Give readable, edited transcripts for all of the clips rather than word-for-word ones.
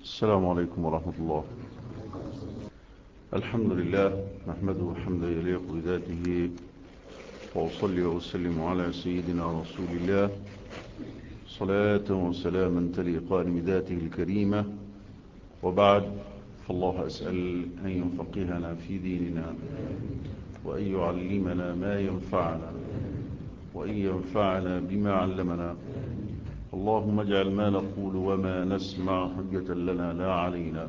السلام عليكم ورحمة الله. الحمد لله نحمده حمدا يليق بذاته، وأصلي وأسلم على سيدنا رسول الله صلاة وسلاما تليقان بذاته الكريمة. وبعد، فالله أسأل أن يفقهنا في ديننا، وأن يعلمنا ما ينفعنا، وأن ينفعنا بما علمنا. اللهم اجعل ما نقول وما نسمع حجة لنا لا علينا،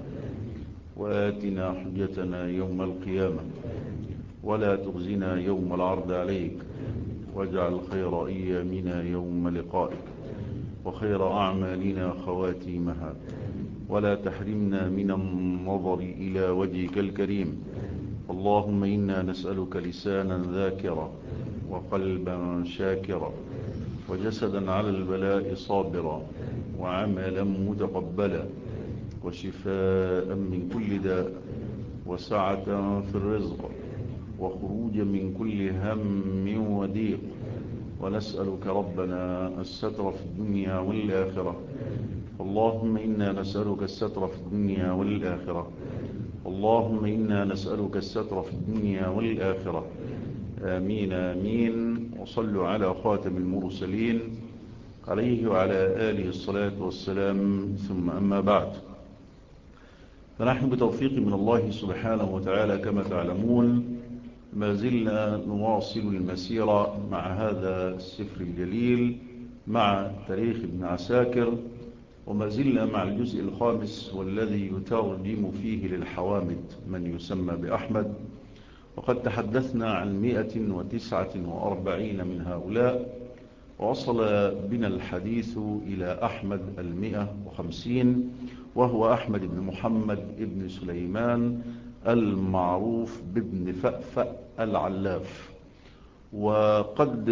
وآتنا حجتنا يوم القيامة، ولا تخزنا يوم العرض عليك، واجعل خير أيامنا يوم لقائك، وخير أعمالنا خواتيمها، ولا تحرمنا من النظر إلى وجهك الكريم. اللهم إنا نسألك لسانا ذاكرا، وقلبا شاكرا، وجسدا على البلاء صابرا، وعملا متقبلا، وشفاء من كل داء، وسعة في الرزق، وخروجا من كل هم وضيق. ونسألك ربنا الستر في الدنيا والآخرة. اللهم إنا نسألك الستر في الدنيا والآخرة. اللهم إنا نسألك الستر في الدنيا والآخرة. آمين آمين. وصلوا على خاتم المرسلين عليه وعلى آله الصلاة والسلام. ثم أما بعد، فنحن بتوفيق من الله سبحانه وتعالى كما تعلمون ما زلنا نواصل المسيرة مع هذا السفر الجليل، مع تاريخ ابن عساكر، وما زلنا مع الجزء الخامس والذي يترجم فيه للحوامد من يسمى بأحمد. وقد تحدثنا عن 149 من هؤلاء، ووصل بنا الحديث إلى أحمد 150، وهو أحمد بن محمد بن سليمان المعروف بابن فأفأ العلاف. وقد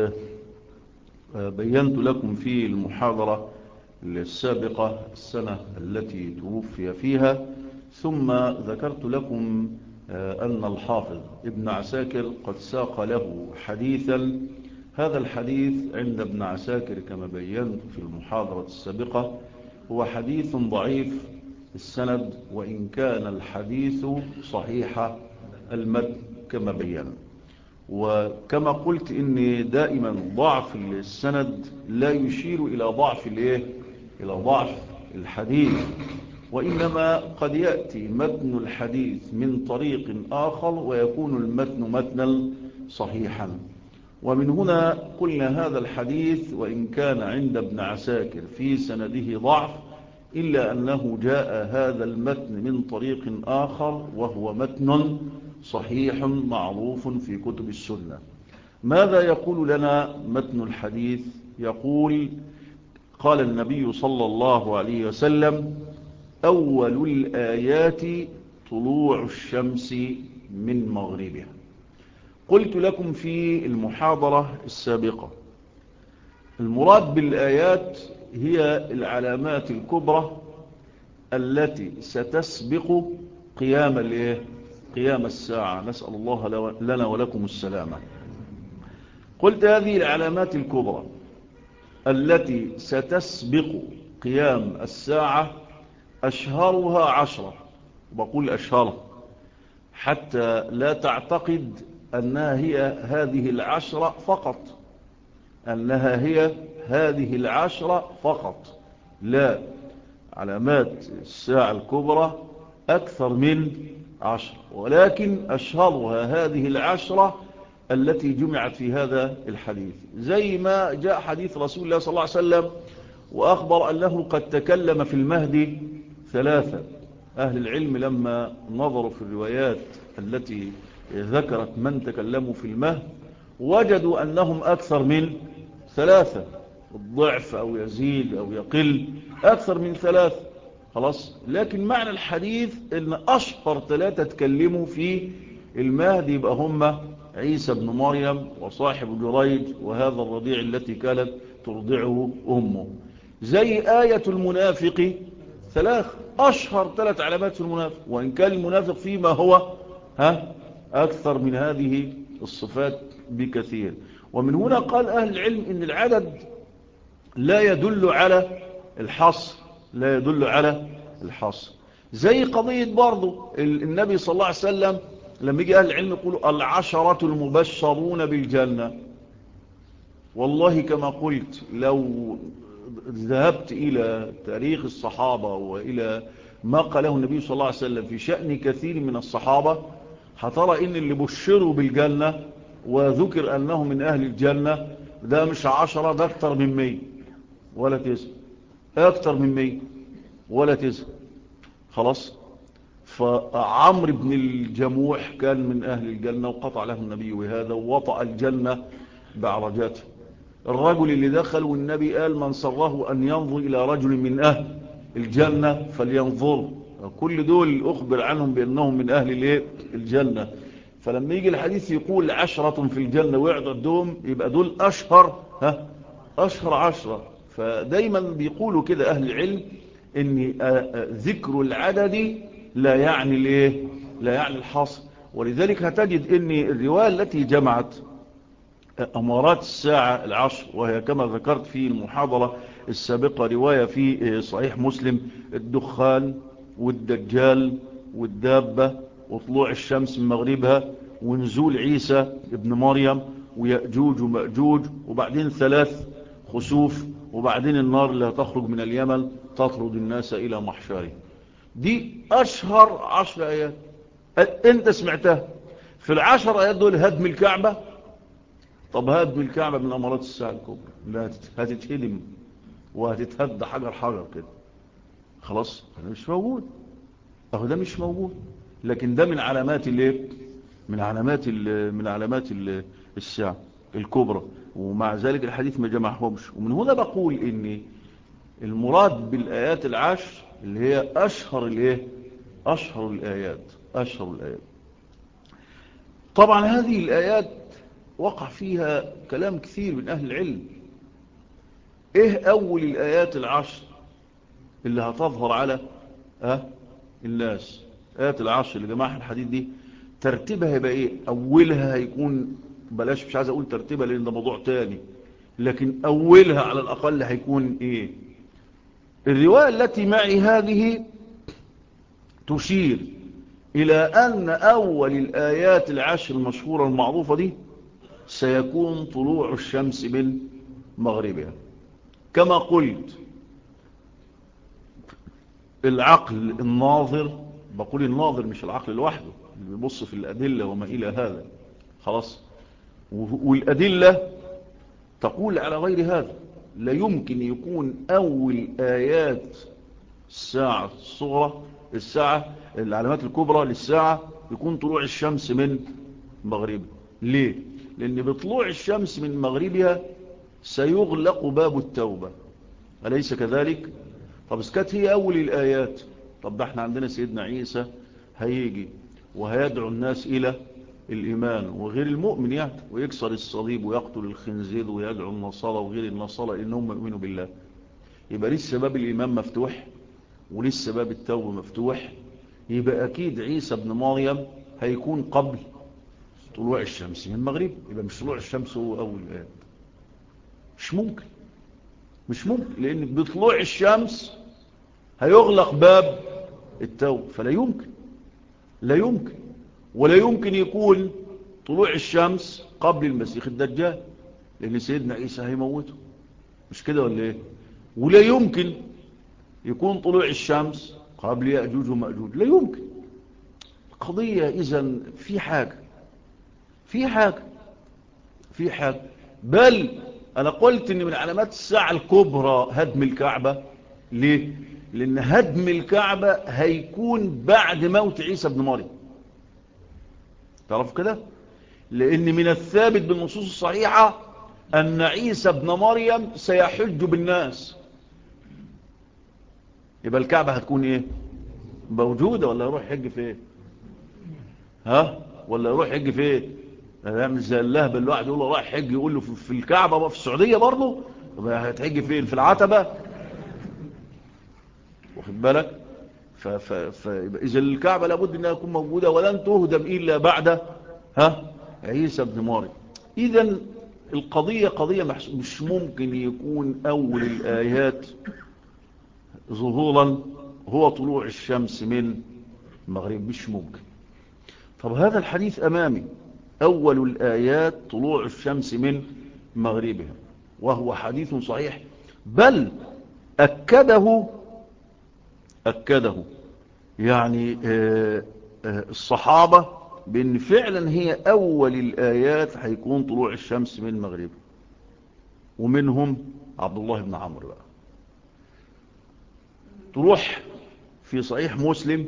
بينت لكم في المحاضرة السابقة السنة التي توفي فيها، ثم ذكرت لكم أن الحافظ ابن عساكر قد ساق له حديثا. هذا الحديث عند ابن عساكر كما بينت في المحاضرة السابقة هو حديث ضعيف السند، وإن كان الحديث صحيح المتن كما بينا. وكما قلت إن دائما ضعف السند لا يشير إلى ضعف الحديث، وإنما قد يأتي متن الحديث من طريق آخر ويكون المتن متنا صحيحا. ومن هنا قلنا هذا الحديث وإن كان عند ابن عساكر في سنده ضعف، إلا أنه جاء هذا المتن من طريق آخر وهو متن صحيح معروف في كتب السنة. ماذا يقول لنا متن الحديث؟ يقول: قال النبي صلى الله عليه وسلم: أول الآيات طلوع الشمس من مغربها. قلت لكم في المحاضرة السابقة المراد بالآيات هي العلامات الكبرى التي ستسبق قيام الساعة. نسأل الله لنا ولكم السلامة. قلت هذه العلامات الكبرى التي ستسبق قيام الساعة أشهرها 10. بقول أشهرها حتى لا تعتقد أنها هي هذه 10 فقط، لا، علامات الساعة الكبرى أكثر من 10، ولكن أشهرها هذه 10 التي جمعت في هذا الحديث. زي ما جاء حديث رسول الله صلى الله عليه وسلم وأخبر أنه قد تكلم في المهدي 3. أهل العلم لما نظروا في الروايات التي ذكرت من تكلموا في المهد وجدوا أنهم أكثر من 3، الضعف أو يزيد أو يقل أكثر من 3. خلاص، لكن معنى الحديث أن أشهر 3 تكلموا في المهدي يبقى هم عيسى بن مريم وصاحب جريج وهذا الرضيع التي كانت ترضعه أمه. زي آية المنافق 3، أشهر 3 علامات في المنافق، وإن كان المنافق فيما هو أكثر من هذه الصفات بكثير. ومن هنا قال أهل العلم إن العدد لا يدل على الحصر، لا يدل على الحصر. زي قضية برضو النبي صلى الله عليه وسلم لما يجي أهل العلم يقولوا 10 المبشرون بالجنة، والله كما قلت لو ذهبت إلى تاريخ الصحابة وإلى ما قاله النبي صلى الله عليه وسلم في شأن كثير من الصحابة، هترى إن اللي بشروا بالجنة وذكر أنه من أهل الجنة ده مش 10، ده أكتر من 100 ولا 9، أكتر من 100 ولا 9. خلاص. فعمرو بن الجموح كان من أهل الجنة وقطع له النبي وهذا ووطأ الجنة بعرجاته. الرجل اللي دخل والنبي قال من سره أن ينظر إلى رجل من أهل الجنة فلينظر، كل دول أخبر عنهم بأنهم من أهل الجنة. فلما يجي الحديث يقول 10 في الجنة ويعددهم يبقى دول أشهر 10. فدايما بيقولوا كده أهل العلم إن ذكر العدد لا يعني لا يعني الحصر. ولذلك هتجد إن الرواية التي جمعت أمارات الساعة 10 وهي كما ذكرت في المحاضرة السابقة رواية في صحيح مسلم: الدخان والدجال والدابة وطلوع الشمس من مغربها ونزول عيسى ابن مريم ويأجوج ومأجوج وبعدين 3 خسوف وبعدين النار اللي هتخرج من اليمن تطرد الناس إلى محشره. دي أشهر 10 آيات أنت سمعتها. في 10 آيات دول هدم الكعبة. طب هدم الكعبة من أمارات الساعة الكبرى، لا هتتهدم وهتتهد حجر حجر كده. خلاص ده مش موجود، أهو ده مش موجود، لكن ده من علامات من علامات الساعة الكبرى. ومع ذلك الحديث ما جمعهمش. ومن هنا بقول إن المراد بالآيات 10 اللي هي أشهر الآيات. طبعا هذه الآيات وقع فيها كلام كثير من أهل العلم. إيه أول الآيات 10 اللي هتظهر على الناس؟ آيات 10 اللي جماعة الحديث دي ترتيبها هيبقى إيه؟ أولها هيكون بلاش، مش عايز أقول ترتيبها لأن ده موضوع تاني، لكن أولها على الأقل هيكون إيه؟ الرواية التي معي هذه تشير إلى أن أول الآيات 10 المشهورة المعروفة دي سيكون طلوع الشمس من مغربها. كما قلت العقل الناظر، بقول الناظر مش العقل لوحده اللي بيبص في الأدلة وما إلى هذا، خلاص، والأدلة تقول على غير هذا. لا يمكن يكون أول آيات الساعة الصغرى، الساعة العلامات الكبرى للساعة، يكون طلوع الشمس من مغربها. ليه؟ لأن بطلوع الشمس من مغربها سيغلق باب التوبة، أليس كذلك؟ طب اسكت هي أول الآيات. طب ده احنا عندنا سيدنا عيسى هيجي وهيدعو الناس إلى الإيمان وغير المؤمن يعني، ويكسر الصليب ويقتل الخنزير ويدعو النصارى وغير النصارى إنهم يؤمنوا بالله. يبقى لسه باب الإيمان مفتوح ولسه باب التوبة مفتوح. يبقى أكيد عيسى ابن مريم هيكون قبل طلوع الشمس من المغرب. يبقى مش طلوع الشمس هو أول آيات، مش ممكن لأن بطلوع الشمس هيغلق باب التوبة. فلا يمكن ولا يمكن يكون طلوع الشمس قبل المسيح الدجال، لأن سيدنا عيسى هيموته، مش كده ولا ايه؟ ولا يمكن يكون طلوع الشمس قبل يأجوج ومأجوج، لا يمكن. قضية إذن في حاجة بل أنا قلت إن من علامات الساعة الكبرى هدم الكعبة. ليه؟ لأن هدم الكعبة هيكون بعد موت عيسى ابن مريم. تعرفوا كده؟ لأن من الثابت بالنصوص الصحيحة أن عيسى ابن مريم سيحج بالناس. يبقى الكعبة هتكون إيه؟ موجودة ولا يروح يحج فين؟ ولا يروح يحج فين؟ مش زي اللهب الواحد يقول له رايح حج يقول له في الكعبة في السعودية برضه. طب هتحج فين؟ في العتبة؟ واخد بالك؟ إذا الكعبة لابد أنها تكون موجودة ولن تهدم إلا بعد عيسى ابن مريم. إذا القضية قضية مش ممكن يكون أول الآيات ظهورا هو طلوع الشمس من المغرب، مش ممكن. طب هذا الحديث أمامي، أول الآيات طلوع الشمس من مغربها، وهو حديث صحيح، بل أكده يعني الصحابة بأن فعلا هي أول الآيات هيكون طلوع الشمس من مغربها، ومنهم عبد الله بن عمرو بقى. تروح في صحيح مسلم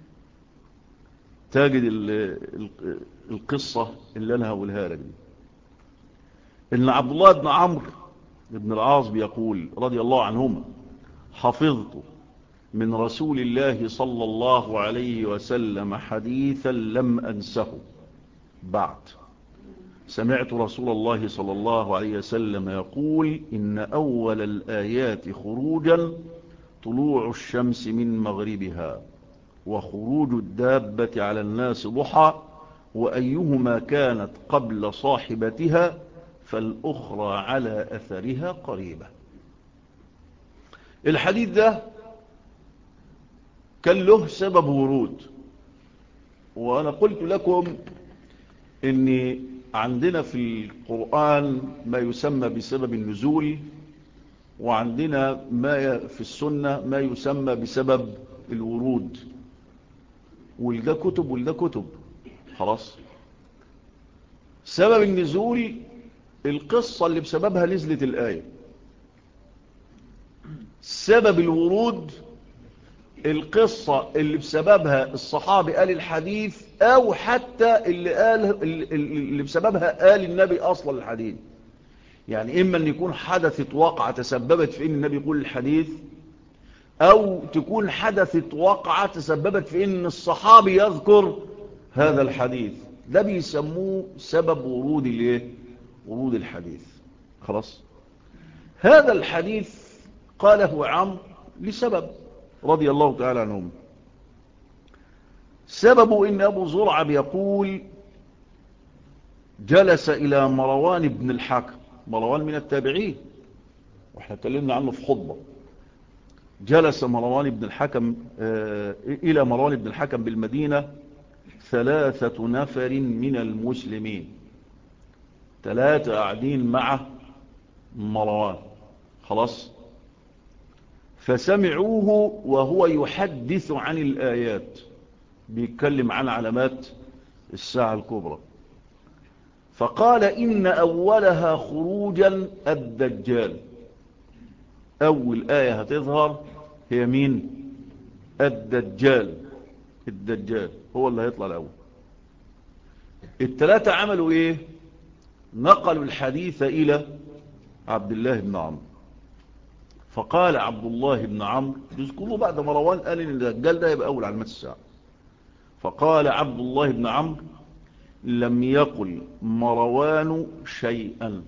تجد القصة اللي أنا هقولها لك دي، إن عبد الله بن عمرو بن العاص بيقول رضي الله عنهما: حفظت من رسول الله صلى الله عليه وسلم حديثا لم أنسه بعد. سمعت رسول الله صلى الله عليه وسلم يقول: إن أول الآيات خروجا طلوع الشمس من مغربها، وخروج الدابة على الناس ضحى، وأيهما كانت قبل صاحبتها فالأخرى على أثرها قريبة. الحديث ده كان له سبب ورود، وأنا قلت لكم إن عندنا في القرآن ما يسمى بسبب النزول، وعندنا في السنة ما يسمى بسبب الورود، والده كتب والده كتب. خلاص، سبب النزول القصة اللي بسببها نزلت الآية. سبب الورود القصة اللي بسببها الصحابي قال الحديث، أو حتى اللي بسببها قال النبي أصلا الحديث. يعني إما أن يكون حدثت وقعة تسببت في أن النبي يقول الحديث، أو تكون حدثت وقعة تسببت في أن الصحابي يذكر هذا الحديث. ده بيسموه سبب ورود الحديث. خلاص، هذا الحديث قاله عمرو لسبب رضي الله تعالى عنهم. سببه إن أبو زرعة بيقول: جلس إلى مروان بن الحكم. مروان من التابعين، واحنا اتكلمنا عنه في خطبة. جلس مروان بن الحكم إلى مروان بن الحكم بالمدينة 3 نفر من المسلمين، 3 قاعدين مع مروان. خلاص، فسمعوه وهو يحدث عن الآيات، بيتكلم عن علامات الساعة الكبرى. فقال: إن أولها خروجا الدجال. أول آية هتظهر هي مين؟ الدجال. الدجال هو اللي هيطلع الأول. ال3 عملوا إيه؟ نقلوا الحديث إلى عبد الله بن عمرو. فقال عبد الله بن عمرو، يذكروا بعد مروان قال إن الدجال ده يبقى أول علامات الساعة. فقال عبد الله بن عمرو: لم يقل مروان شيئا.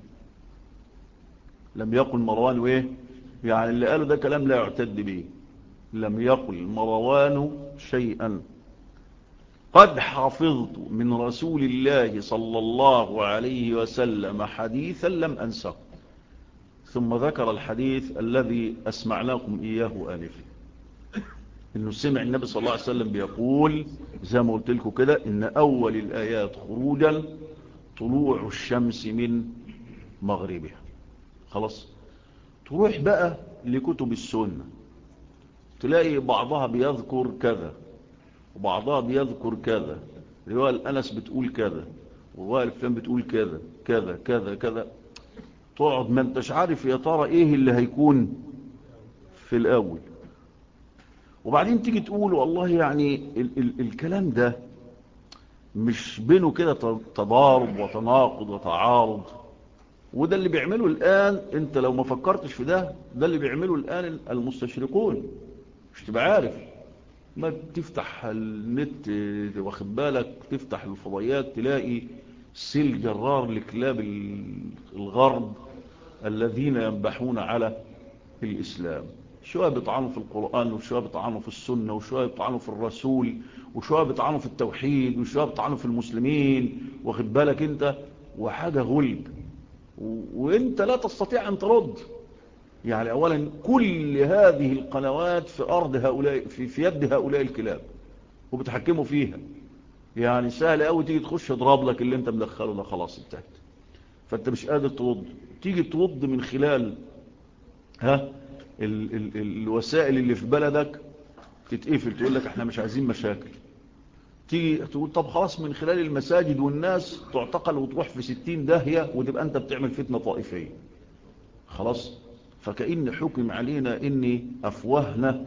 لم يقل مروان ايه؟ يعني اللي قاله ده كلام لا يعتد به. لم يقل مروان شيئا. قد حفظت من رسول الله صلى الله عليه وسلم حديثا لم أنسه. ثم ذكر الحديث الذي أسمعناكم إياه آنفا، إنه سمع النبي صلى الله عليه وسلم بيقول زي ما قلت لكم كده: إن أول الآيات خروجا طلوع الشمس من مغربها. خلاص، تروح بقى لكتب السنة تلاقي بعضها بيذكر كذا وبعضها بيذكر كذا. رواية أنس بتقول كذا، ورواية الفلان بتقول كذا كذا كذا كذا. تقعد ما انتش عارف يا ترى ايه اللي هيكون في الأول. وبعدين تيجي تقول والله يعني الكلام ده مش بينه كده تضارب وتناقض وتعارض. وده اللي بيعمله الآن، انت لو ما فكرتش في ده اللي بيعمله الآن المستشرقون. مش تبقى عارف، ما تفتح النت واخد بالك، تفتح الفضائيات تلاقي سيل جرار لكلاب الغرب الذين ينبحون على الإسلام. شوية بيطعنوا في القرآن، وشوية بيطعنوا في السنة، وشوية بيطعنوا في الرسول، وشوية بيطعنوا في التوحيد، وشوية بيطعنوا في المسلمين. واخد بالك انت، وحاجة غلب، وانت لا تستطيع ان ترد. يعني أولا كل هذه القنوات في أرض هؤلاء، في يد هؤلاء الكلاب، وبتحكموا فيها. يعني سهل قوي تيجي تخش اضرب لك اللي انت مدخله ده، خلاص انتهت. فانت مش قادر ترد، تيجي ترد من خلال الوسائل اللي في بلدك تتقفل، تقول لك احنا مش عايزين مشاكل. تيجي تقول طب خلاص من خلال المساجد والناس تعتقل وتروح في 60 داهية، وتبقى انت بتعمل فتنة طائفية. خلاص. فكأن حكم علينا ان افواهنا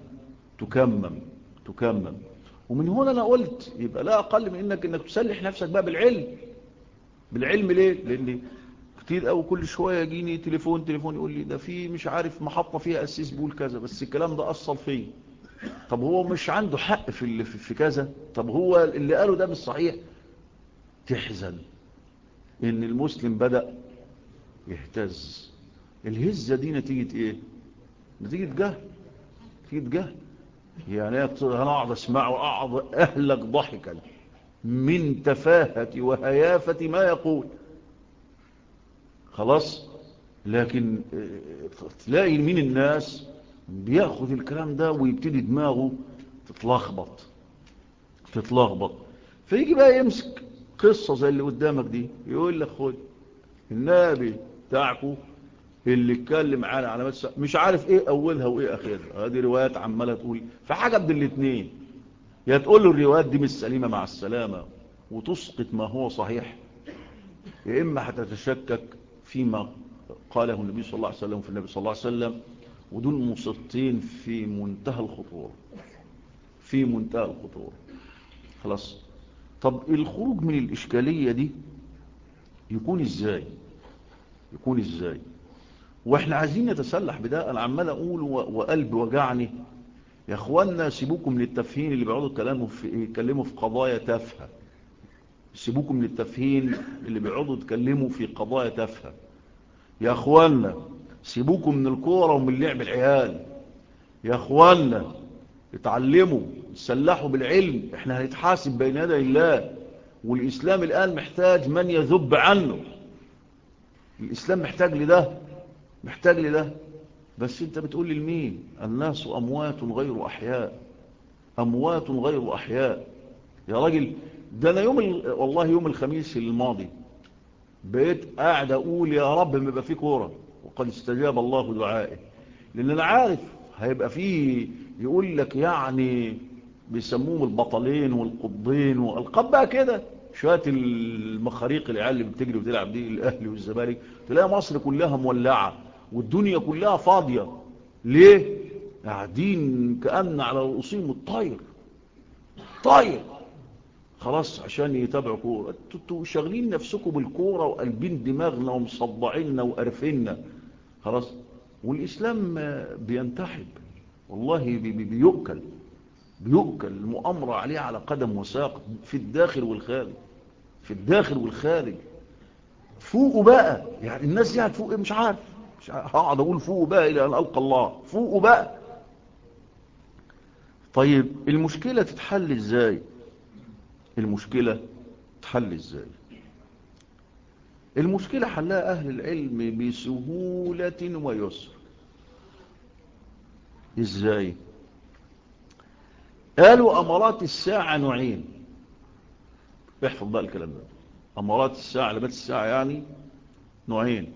تكمم. ومن هنا انا قلت يبقى لا اقل من انك تسلح نفسك بقى بالعلم. ليه؟ لان كتير قوي كل شويه يجيني تليفون يقول لي ده في مش عارف محطه فيها قسيس بيقول كذا، بس الكلام ده اصل فيه. طب هو مش عنده حق في كذا؟ طب هو اللي قاله ده مش صحيح. تحزن ان المسلم بدأ يهتز. الهزه دي نتيجه ايه؟ نتيجه جهل. يعني انا اقعد اسمع واقعد اهلك ضحكا من تفاهة وهيافة ما يقول. خلاص. لكن تلاقي من الناس بياخذ الكلام ده ويبتدي دماغه تتلخبط. فيجي بقى يمسك قصة زي اللي قدامك دي، يقول لك خد النبي بتاعكو اللي اتكلم على علامات مش عارف ايه اولها وايه اخرها. هذه روايات عماله تقول فحاجه من الاثنين، يا تقول له الروايات دي مش سليمه مع السلامه وتسقط ما هو صحيح، يا اما هتتشكك فيما قاله النبي صلى الله عليه وسلم في النبي صلى الله عليه وسلم. ودول مصطين في منتهى الخطوره. خلاص. طب الخروج من الاشكاليه دي يكون ازاي؟ واحنا عايزين نتسلح بده. انا عمال اقول وقلبي وجعني يا اخوانا، سيبوكم من التفهين اللي بيقعدوا يتكلموا في قضايا تافهه. سيبوكم من التفهين اللي بيقعدوا يتكلموا في قضايا تافهه. يا اخوانا سيبوكم من الكوره ومن لعب العيال. يا اخوانا اتعلموا، تسلحوا بالعلم. احنا هنتحاسب بين يدي الله، والاسلام الان محتاج من يذب عنه. الاسلام محتاج لده. بس انت بتقول لمين؟ الناس اموات غير احياء. يا راجل ده انا والله يوم الخميس الماضي بقيت قاعد اقول يا رب ما يبقى فيه كوره، وقد استجاب الله دعائي. لان انا عارف هيبقى فيه يقول لك يعني بيسموهم البطلين والقطبين والقاب بقى كده، شويه المخاريق العيال اللي بتجري وتلعب دي، الاهلي والزمالك، تلاقي مصر كلها مولعه والدنيا كلها فاضيه. ليه؟ قاعدين كأن على رؤوسهم طاير. خلاص عشان يتابعوا كورة. انتوا شاغلين نفسكم بالكورة وقلبين دماغنا ومصدعيننا وقرفنا. خلاص. والإسلام بينتحب والله، بيؤكل المؤامرة عليه على قدم وساق في الداخل والخارج. فوقوا بقى. يعني الناس دي هتفوق ايه؟ مش عارف هقعد اقول فوقوا بقى الى ان القى الله. فوقوا بقى. طيب المشكلة تتحل ازاي؟ المشكلة حلها أهل العلم بسهولة ويسر. إزاي؟ قالوا أمارات الساعة نوعين. احفظ بقى الكلام ده. أمارات الساعة، علامات الساعة يعني نوعين.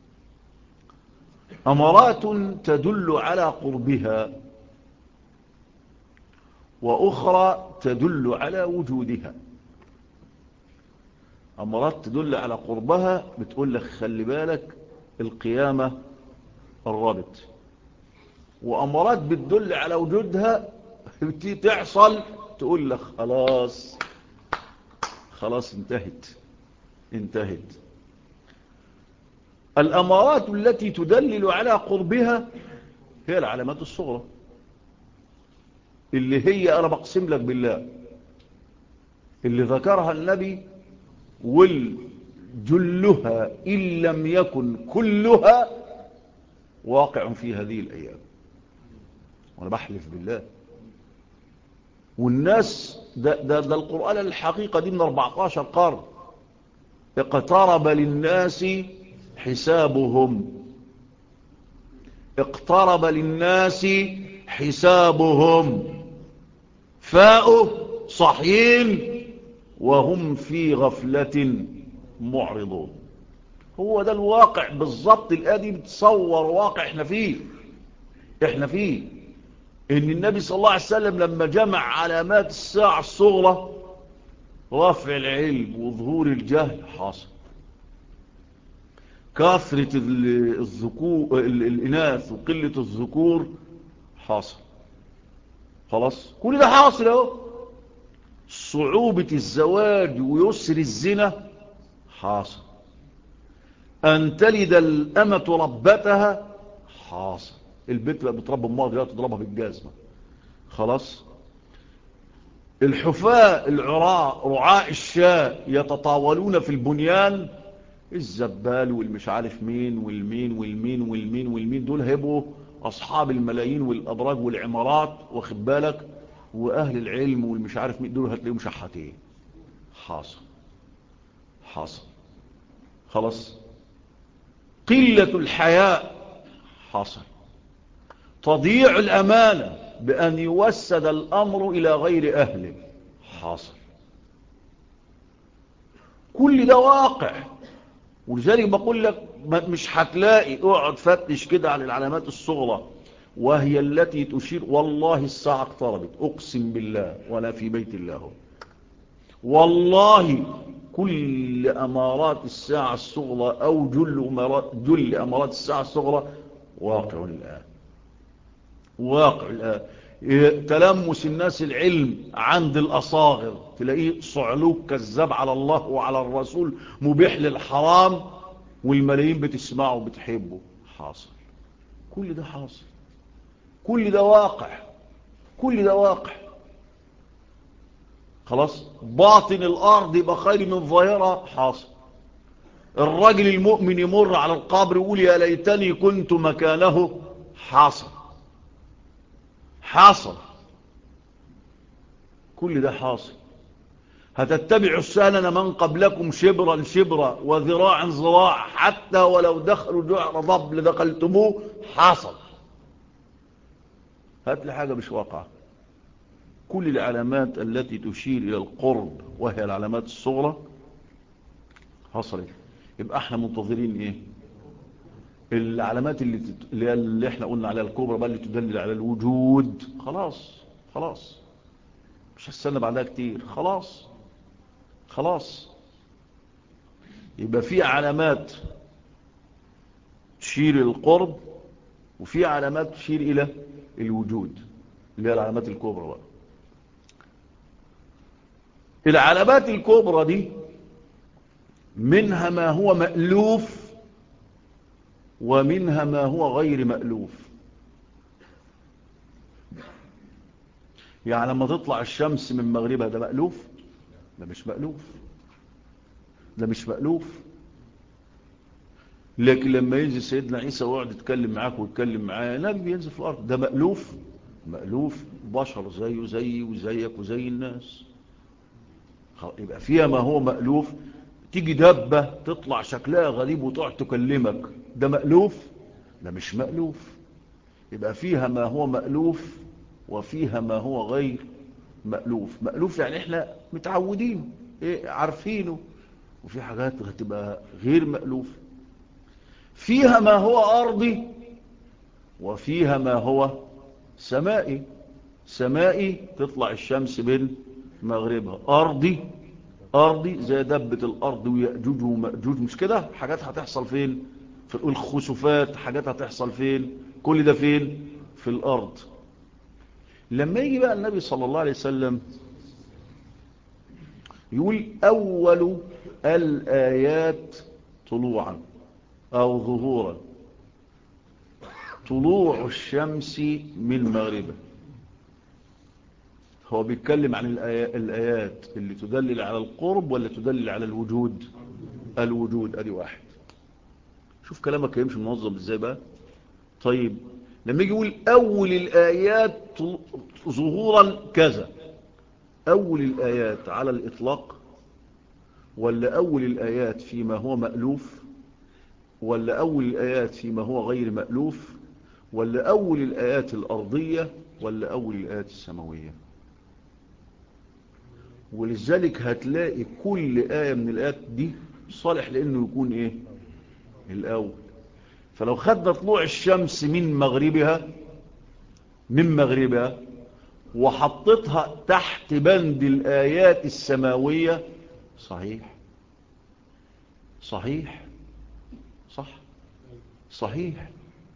أمارات تدل على قربها، وأخرى تدل على وجودها. أمارات تدل على قربها بتقول لك خلي بالك القيامة قربت. وأمارات بتدل على وجودها تحصل تقول لك خلاص انتهت. الأمارات التي تدلل على قربها هي العلامات الصغرى، اللي هي أنا بقسم لك بالله اللي ذكرها النبي، والجلها إن لم يكن كلها واقع في هذه الأيام، وأنا بحلف بالله. والناس ده القرآن الحقيقة دي من 14 قرن. اقترب للناس حسابهم. اقترب للناس حسابهم فاءوا صحيين وهم في غفلة معرضون. هو ده الواقع بالضبط. الآية دي بتصور واقع احنا فيه ان النبي صلى الله عليه وسلم لما جمع علامات الساعة الصغرى، رفع العلم وظهور الجهل حاصل، كثرة الذكور الإناث وقلة الذكور حاصل، خلاص كل ده حاصل اهو. صعوبة الزواج ويسر الزنا حاصل، أن تلد الأمة ربتها حاصل. البنت بقى بتربى امها دلوقتي تضربها بالجزمة، خلاص. الحفاة العراء رعاء الشاء يتطاولون في البنيان، الزبال والمش عارف مين والمين والمين والمين والمين، دول هيبقوا أصحاب الملايين والأبراج والعمارات، واخد بالك، وأهل العلم والمش عارف مين دول هتلاقيهم شحاتين. حاصل خلاص. قلة الحياء حاصل. تضييع الأمانة بأن يوسد الأمر إلى غير أهله حاصل. كل ده واقع. ولذلك بقول لك مش هتلاقي، اقعد فتش كده على العلامات الصغرى وهي التي تشير. والله الساعة اقتربت، اقسم بالله وانا في بيت الله، والله كل امارات الساعة الصغرى او جل امارات الساعة الصغرى واقع الان. تلمس الناس العلم عند الأصاغر، تلاقيه صعلوك كذاب على الله وعلى الرسول مبيح للحرام، والملايين بتسمعه وبتحبه حاصل. كل ده حاصل، كل ده واقع. خلاص. باطن الأرض يبقى خير من ظاهرها حاصل. الرجل المؤمن يمر على القبر يقول يا ليتني كنت مكانه حاصل. كل ده حاصل. هتتبعوا السنن من قبلكم شبرا شبرا وذراعا ذراع حتى ولو دخلوا جحر ضب لدخلتموه حاصل. هات لي حاجة مش واقعة. كل العلامات التي تشير إلى القرب وهي العلامات الصغرى حصلت. يبقى احنا منتظرين ايه؟ العلامات اللي احنا قلنا عليها الكبرى بقى، اللي تدلل على الوجود. خلاص مش هستنى بعدها كتير. خلاص. يبقى في علامات تشير إلى القرب وفي علامات تشير إلى الوجود، اللي هي العلامات الكبرى بقى. العلامات الكبرى دي منها ما هو مألوف ومنها ما هو غير مألوف. يعني لما تطلع الشمس من مغربها ده مألوف؟ ده مش مألوف. لكن لما ينزل سيدنا عيسى ويقعد يتكلم معاك ويتكلم معاه، نبي بينزل في الأرض، ده مألوف بشر زيه زي وزيك وزي الناس. يبقى فيها ما هو مألوف. تيجي دبة تطلع شكلها غريب وتقعد تكلمك، ده مألوف؟ ده مش مألوف. يبقى فيها ما هو مألوف وفيها ما هو غير مألوف يعني احنا متعودين عارفينه. وفي حاجات هتبقى غير مألوف. فيها ما هو أرضي وفيها ما هو سمائي تطلع الشمس بين مغربها. أرضي زي دبة الأرض ويأجوج ومأجوج، مش كده؟ حاجات هتحصل فين؟ في الخسوفات. حاجات هتحصل فين؟ كل ده فين؟ في الأرض. لما يجي بقى النبي صلى الله عليه وسلم يقول أول الآيات طلوعا أو ظهورا، طلوع الشمس من مغربه، هو بيتكلم عن الآيات اللي تدلل على القرب ولا تدلل على الوجود؟ الوجود. ادي واحد. شوف كلامك يمشي منظم ازاي بقى. طيب لما يجي يقول أول الآيات ظهورا كذا، أول الآيات على الإطلاق ولا أول الآيات فيما هو مألوف ولا أول الآيات فيما هو غير مألوف ولا أول الآيات الأرضية ولا أول الآيات السماوية؟ ولذلك هتلاقي كل آية من الآيات دي صالح لأنه يكون إيه الأول. فلو خدنا طلوع الشمس من مغربها وحطتها تحت بند الآيات السماوية، صحيح صحيح.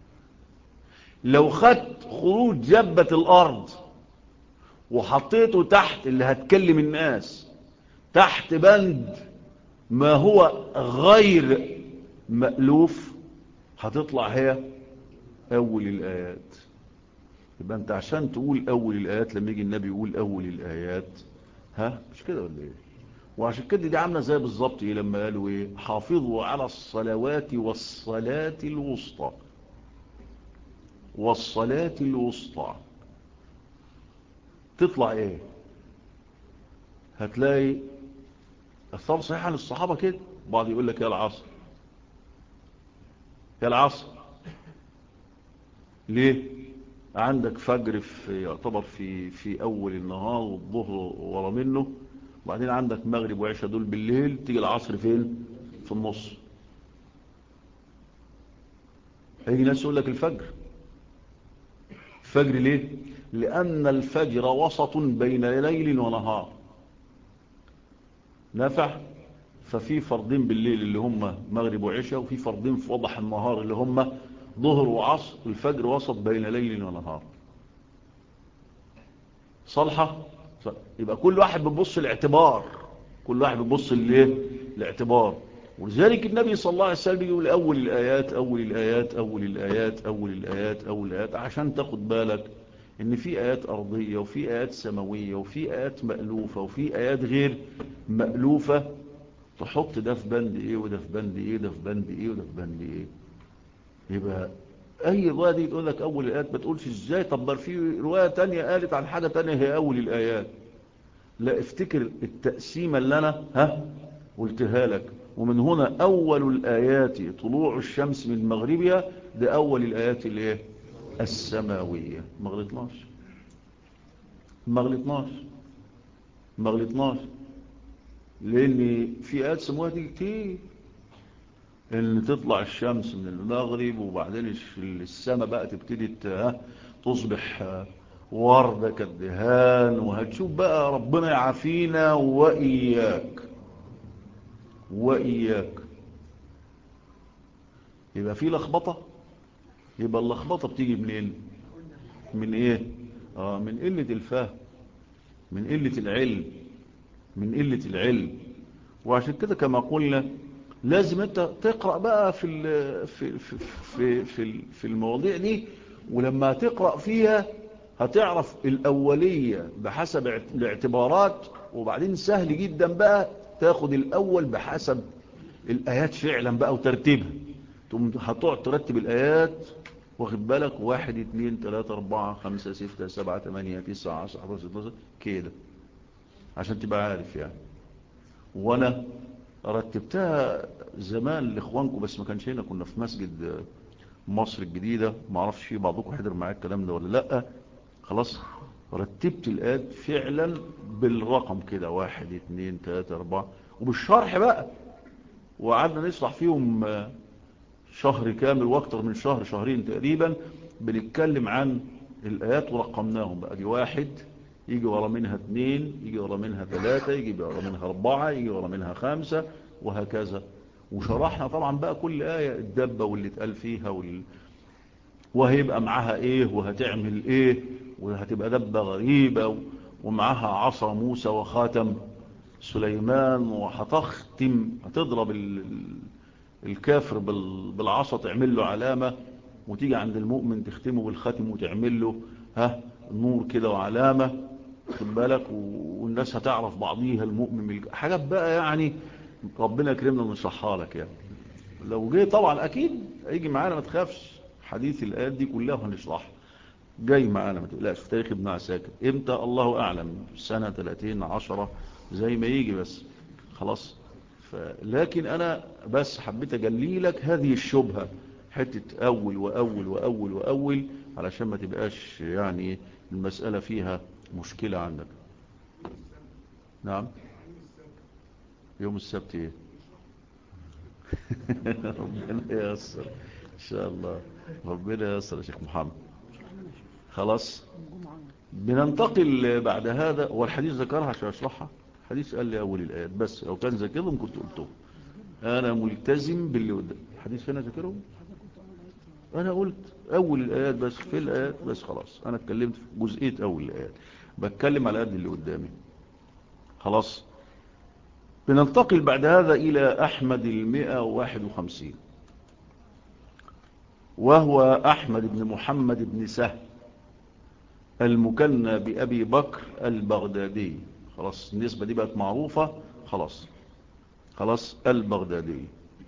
لو خدت خروج جبة الأرض وحطيته تحت اللي هتكلم الناس تحت بند ما هو غير مألوف، هتطلع هي أول الآيات. يبقى أنت عشان تقول أول الآيات لما يجي النبي يقول أول الآيات، مش كده ولا إيه؟ وعشان كده دي عاملة زي بالظبط إيه لما قالوا إيه حافظوا على الصلوات والصلاة الوسطى تطلع إيه؟ هتلاقي أثار صحيحة عن الصحابة كده. بعض يقول لك يا العصر ليه؟ عندك فجر يعتبر في أول النهار والظهر ورا منه، وبعدين عندك مغرب وعشاء دول بالليل، تيجي العصر فين؟ في النص. هيجي ناس يقول لك الفجر ليه؟ لأن الفجر وسط بين ليل ونهار نفع. ففي فرضين بالليل اللي هم مغرب وعشاء، وفي فرضين في وضح النهار اللي هم ظهر وعصر. الفجر وسط بين ليل ونهار صالحة. يبقى كل واحد بيبص الاعتبار، الاعتبار. ولذلك النبي صلى الله عليه وسلم يقول أول الآيات عشان تاخد بالك ان في آيات أرضية وفي آيات سماوية وفي آيات مألوفة وفي آيات غير مألوفة. تحط ده في بند ايه وده في بند ايه، ده في بند ايه وده في بند ايه. يبقى اي رواية دي تقول لك اول الآيات، ما تقولش ازاي. طب في رواية تانية قالت عن حاجة تانية هي اول الآيات. لا، افتكر التقسيمة اللي انا قلتها لك. ومن هنا اول الآيات طلوع الشمس من مغربها، ده اول الآيات اللي ايه السماوية. ما غلطناش لان في آيات سماوية دي كتير، ان تطلع الشمس من المغرب وبعدين السماء بقى تبتدي تصبح وردة كالدهان. وهتشوف بقى ربنا يعافينا وإياك. يبقى في لخبطة. يبقى اللخبطة بتيجي منين؟ من ايه؟ من قلة الفهم، من قلة العلم. وعشان كده كما قلنا لازم انت تقرأ بقى في المواضيع دي. ولما تقرأ فيها هتعرف الأولية بحسب الاعتبارات، وبعدين سهل جدا بقى تاخد الأول بحسب الآيات فعلا بقى وترتيبها. هتقعد ترتب الآيات، واخد بالك 1 2 3 4 5 6 7 8 9 10 11 12 كده، عشان تبقى عارف يعني. وانا رتبتها زمان لاخوانكم، بس ما كانش هنا، كنا في مسجد مصر الجديدة. ما اعرفش في بعضكم حضر معايا الكلام ده ولا لا. خلاص رتبت الآيات فعلا بالرقم كده 1 2 3 4 وبالشرح بقى. وقعدنا نشرح فيهم شهر كامل واكتر من شهرين تقريبا، بنتكلم عن الآيات ورقمناهم بقى. دي 1 يجي ورا منها 2، يجي ورا منها 3، يجي ورا منها 4، يجي ورا منها 5، وهكذا. وشرحنا طبعا بقى كل آية الدبة واللي اتقال فيها وهيبقى معاها ايه وهتعمل ايه، وهتبقى دبة غريبة ومعاها عصا موسى وخاتم سليمان، هتضرب الكافر بالعصا تعمل له علامة، وتيجي عند المؤمن تختمه بالختم وتعمل له نور كده وعلامة، خد بالك. والناس هتعرف بعضيها المؤمن حاجات بقى يعني. ربنا يكرمنا ونشرحها لك يعني. لو جه طبعا اكيد هيجي معانا، ما تخافش. حديث الآيات دي كلها وهنشرحها جاي معانا، ما تقلقش. في تاريخ ابن عساكر امتى الله اعلم، سنة 30 10 زي ما يجي بس. خلاص. لكن انا بس حبيت اجلي لك هذه الشبهة حتة أول وأول وأول وأول علشان ما تبقاش يعني المسألة فيها مشكلة عندك. نعم. يوم السبت ايه؟ ربنا ييسر ان شاء الله، ربنا ييسر يا شيخ محمد. خلاص بننتقل بعد هذا. والحديث ذكرها عشان اشرحها. الحديث قال لي اول الايات بس، لو كان ذاكرهم كنت قلته. انا ملتزم باللي قدام. الحديث فين ذاكرهم؟ انا قلت اول الايات بس، في الايات بس. خلاص انا اتكلمت في جزئيه اول الايات، بتكلم على قد اللي قدامي. خلاص بننتقل بعد هذا إلى أحمد 151، وهو أحمد بن محمد بن سهل المكنى بأبي بكر البغدادي. خلاص النسبة دي بقت معروفة. خلاص البغدادي.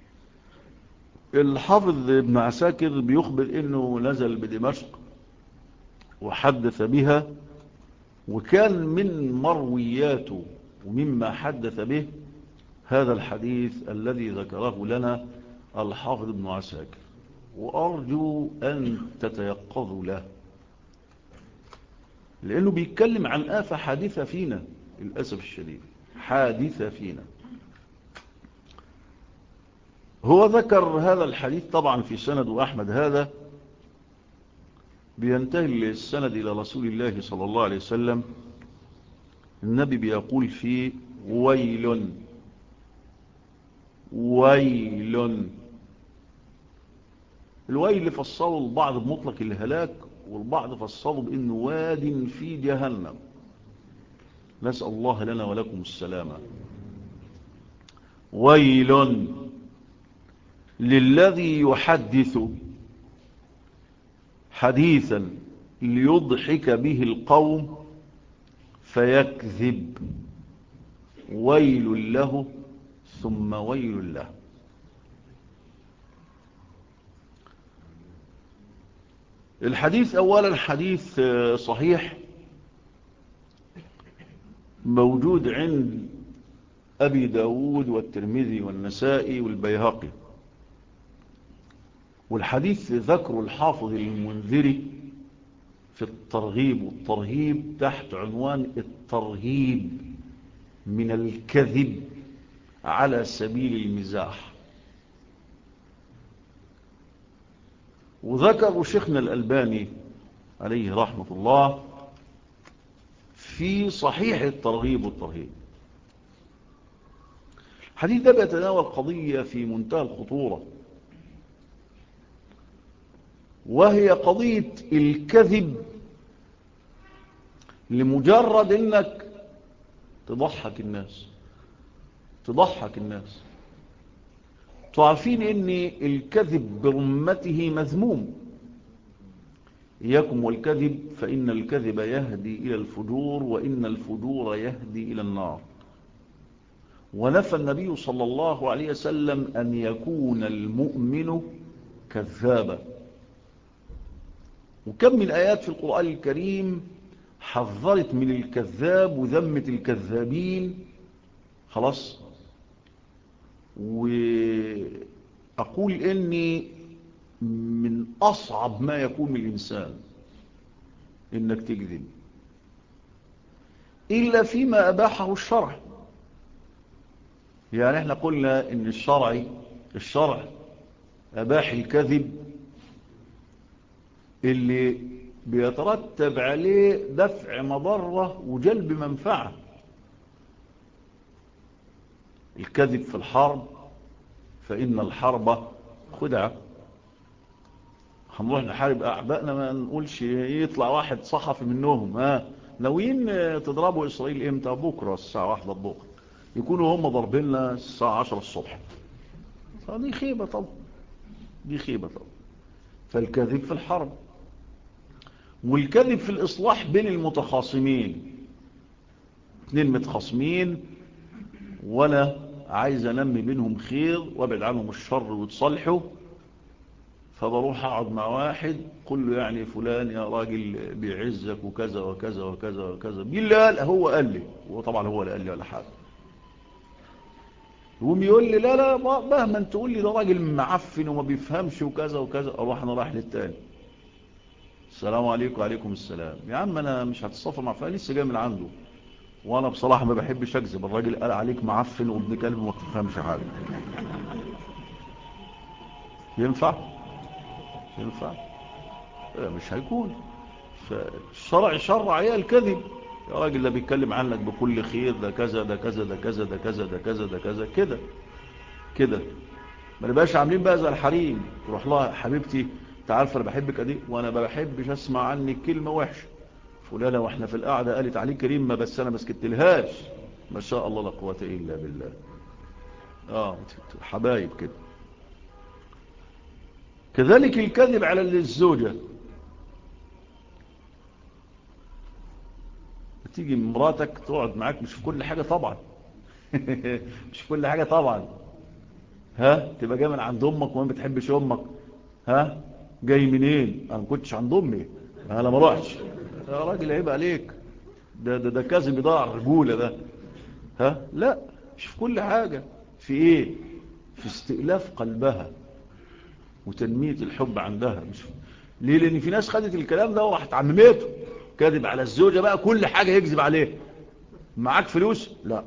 الحافظ ابن عساكر بيخبر إنه نزل بدمشق وحدث بها، وكان من مروياته ومما حدث به هذا الحديث الذي ذكره لنا الحافظ ابن عساكر، وأرجو أن تتيقظوا له، لأنه بيتكلم عن آفة حادثة فينا للأسف الشديد، حادثة فينا. هو ذكر هذا الحديث طبعا في سند أحمد. هذا بينتهي السند إلى رسول الله صلى الله عليه وسلم. النبي بيقول فيه ويل ويل. الويل فصلوا البعض بمطلق الهلاك، والبعض فصلوا بأنه واد في جهنم. نسأل الله لنا ولكم السلامة. ويل للذي يحدث حديثا ليضحك به القوم فيكذب، ويل له ثم ويل له. الحديث أولا حديث صحيح موجود عند أبي داود والترمذي والنسائي والبيهقي. والحديث ذكر الحافظ المنذري في الترغيب والترهيب تحت عنوان الترهيب من الكذب على سبيل المزاح. وذكر شيخنا الألباني عليه رحمة الله في صحيح الترغيب والترهيب. الحديث ده بيتناول قضية في منتهى الخطورة، وهي قضية الكذب لمجرد انك تضحك الناس. تعرفين ان الكذب برمته مذموم. إياكم والكذب فإن الكذب يهدي إلى الفجور، وإن الفجور يهدي إلى النار. ونفى النبي صلى الله عليه وسلم أن يكون المؤمن كذابا. وكم من آيات في القرآن الكريم حذرت من الكذاب وذمت الكذابين. خلاص. وأقول إني من أصعب ما يكون من الإنسان إنك تكذب إلا فيما أباحه الشرع. يعني احنا قلنا إن الشرع أباح الكذب اللي بيترتب عليه دفع مضرة وجلب منفعة. الكذب في الحرب، فإن الحرب خدعة. هنروح نحارب أعدائنا ما نقولش يطلع واحد صحفي منهم ناويين تضربوا إسرائيل إمتى؟ بكرة الساعة 1 الظهر، يكونوا هم ضربنا الساعة 10 الصبح. دي خيبة طبعا. فالكذب في الحرب، والكذب في الإصلاح بين المتخاصمين. 2 متخاصمين وأنا عايز أنمي بينهم خير وابعد عنهم الشر وتصلحوا، فبروح أقعد مع واحد قل له يعني فلان يا راجل بيعزك وكذا وكذا وكذا وكذا. بالله هو قال لي، وطبعا هو اللي قال لي ولا حاجة. يقوم يقول لي لا لا مهما انت تقول لي ده راجل معفن وما بيفهمش وكذا وكذا، اروح انا رايح للتاني، السلام عليكم وعليكم السلام، يا عم انا مش هتصافى مع فلان لسه جاي من عنده، وانا بصراحه ما بحبش اكذب، الراجل قال عليك معفن وابن كلب وما بتفهمش حاجه. ينفع؟ ينفع؟ مش هيكون. فالشرع شرع ايه الكذب، يا راجل ده بيتكلم عنك بكل خير، ده كذا ده كذا ده كذا ده كذا ده كذا ده كذا كده كده. ما نبقاش عاملين بقى زي الحريم، تروح لها حبيبتي انت عارفه انا بحبك ادي، وانا ما بحبش اسمع عنك كلمه وحشه، فلانه واحنا في القعده قالت عليك كريمه بس انا ما سكتلهاش، ما شاء الله لا قوه الا بالله. حبايب كده. كذلك الكذب على الزوجه، تيجي مراتك تقعد معاك مش في كل حاجه طبعا مش في كل حاجه طبعا، ها تبقى جاي من عند امك وما بتحبش امك، ها جاي منين، انا ما كنتش عند امي انا ما روحش، يا راجل عيب عليك، ده كذب يضيع الرجوله ده. ها لا، مش في كل حاجه، في ايه، في استئلاف قلبها وتنميه الحب عندها، مش ليه، لان في ناس خدت الكلام ده وراحت عممته، كذب على الزوجه بقى كل حاجه يكذب عليها، معاك فلوس لا،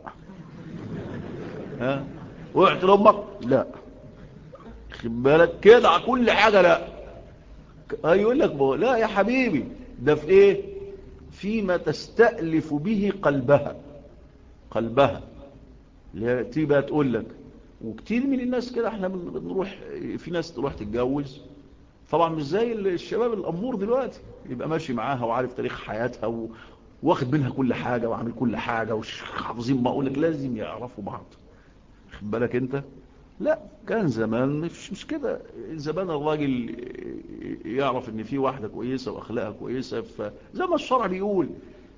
ها وقعت لامك لا، خد بالك كده على كل حاجه لا، يقول لك لا يا حبيبي، ده في ايه، فيما تستألف به قلبها، قلبها اللي تيجي تقول لك. وكتير من الناس كده احنا بنروح، في ناس تروح تتجوز طبعا مش زي الشباب الامور دلوقتي، يبقى ماشي معاها وعارف تاريخ حياتها واخد منها كل حاجة وعامل كل حاجة وحافظين، ما اقول لك لازم يعرفوا بعض، خد بالك انت، لا كان زمان مش كده، زمان الراجل يعرف ان في واحدة كويسة واخلاقها كويسة، فزي ما الشرع بيقول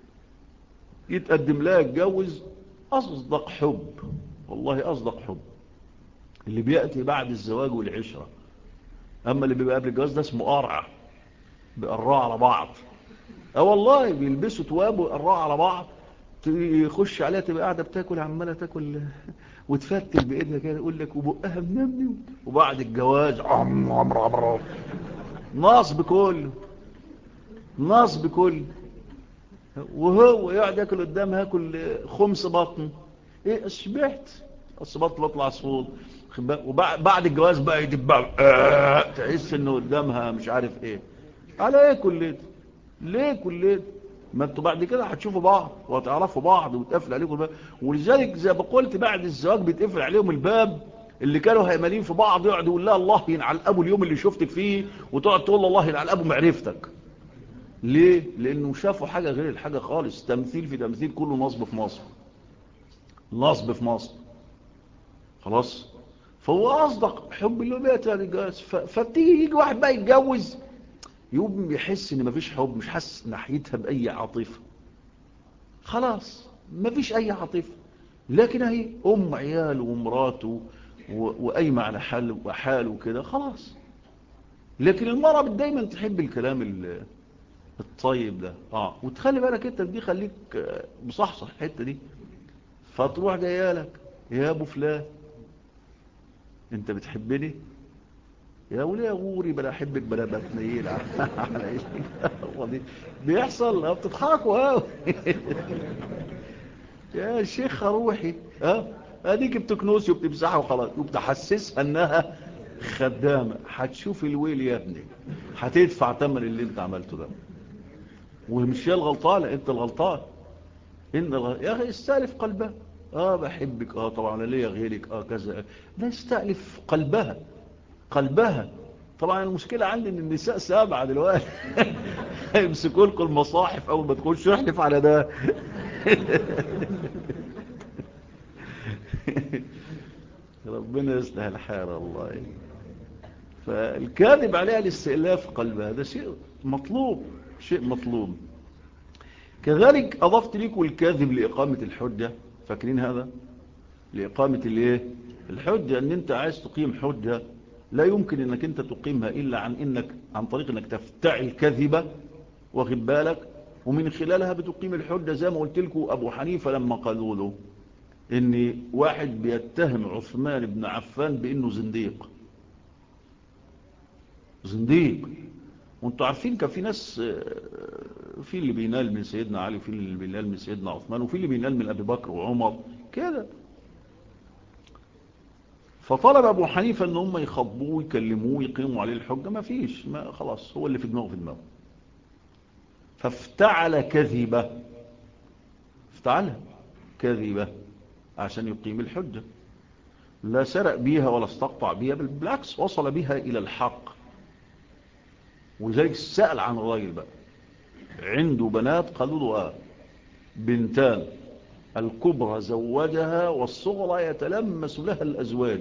يتقدم لها يتجوز، اصدق حب، والله اصدق حب اللي بيأتي بعد الزواج والعشرة، اما اللي بيبقى قبل الجواز ده اسمه قرع، بيقرعوا على بعض، والله بيلبسوا تواب ويقرعوا على بعض، يخش عليها تبقى قاعدة بتاكل عمالة تاكل وتفتل بايدها كده، يقول لك وبقها منمنم، وبعد الجواز عمر عمر نصب كله، نصب كله، وهو يقعد ياكل قدامها ياكل خمس بطن، ايه اشبعت، الصباط بطلع صوت، وبعد الجواز بقى يدبع تحس انه قدامها مش عارف ايه، على ايه كل ده، ليه كل ده، ما انتوا بعد كده هتشوفوا بعض وهتعرفوا بعض وتقفل عليكم الباب، ولذلك زي ما قلت بعد الزواج بيتقفل عليهم الباب، اللي كانوا هيمالين في بعض يقعد يقول لها الله ينعل ابو اليوم اللي شفتك فيه، وتقعد تقول له الله ينعل ابو معرفتك، ليه، لانه شافوا حاجة غير الحاجة خالص، تمثيل في تمثيل، كله نصب في نصب، نصب في نصب، خلاص. فهو اصدق حب اللي بيت الجواز، فتيجي يجي واحد بقى يتجوز يقوم يحس ان مفيش حب، مش حاسس ناحيتها باي عاطفه، خلاص مفيش اي عاطفه، لكن هي ام عياله ومراته وقايمه على حاله كده خلاص. لكن المرأة دايما تحب الكلام الطيب ده، وتخلي بالك انت دي، خليك مصحصح الحته دي، فتروح جايه لك يا ابو فلان انت بتحبني، يا ولي يا غوري بلا احبك بلا بتنيل على ايه بيحصل، بتضحكوا يا شيخ روحي، اديك بتكنسي وبتمسحها وخلاص، وبتحسسها انها خدامه، هتشوف الويل يا ابني، هتدفع ثمن اللي انت عملته ده، ومش هي الغلطانه، انت الغلطان، يا اخي استألف قلبها، بحبك، طبعا انا ليا غيرك، كذا، لا استألف قلبها، قلبها. طبعا المشكلة عندي ان النساء سابعة دلوقتي يمسكوا لكم المصاحف اول ما تخش احلف على ده ربنا يصلح الحال والله. فالكاذب عليها الاستئلاف قلبها، ده شيء مطلوب، شيء مطلوب. كذلك اضفت لكم الكاذب لإقامة الحجة، فاكرين هذا، لإقامة الايه الحجة، ان انت عايز تقيم حجة لا يمكن انك انت تقيمها الا عن طريق انك تفتعل كذبة، واخد بالك، ومن خلالها بتقيم الحجة، زي ما قلت لكم ابو حنيفة لما قالوا له ان واحد بيتهم عثمان بن عفان بانه زنديق. زنديق. وانتوا عارفين كان في ناس، في اللي بينال من سيدنا علي وفي اللي بينال من سيدنا عثمان وفي اللي بينال من ابي بكر وعمر كده. فطلب ابو حنيفه ان هم يخاطبوه ويكلموه ويقيموا عليه الحجه، ما فيش، ما خلاص هو اللي في دماغه في دماغه. فافتعل كذبه، افتعلها كذبه عشان يقيم الحجه. لا سرق بيها ولا استقطع بيها، بالعكس وصل بها الى الحق. ولذلك سأل عن الراجل بقى، عنده بنات، قالوا له بنتان، الكبرى زوجها والصغرى يتلمس لها الأزواج.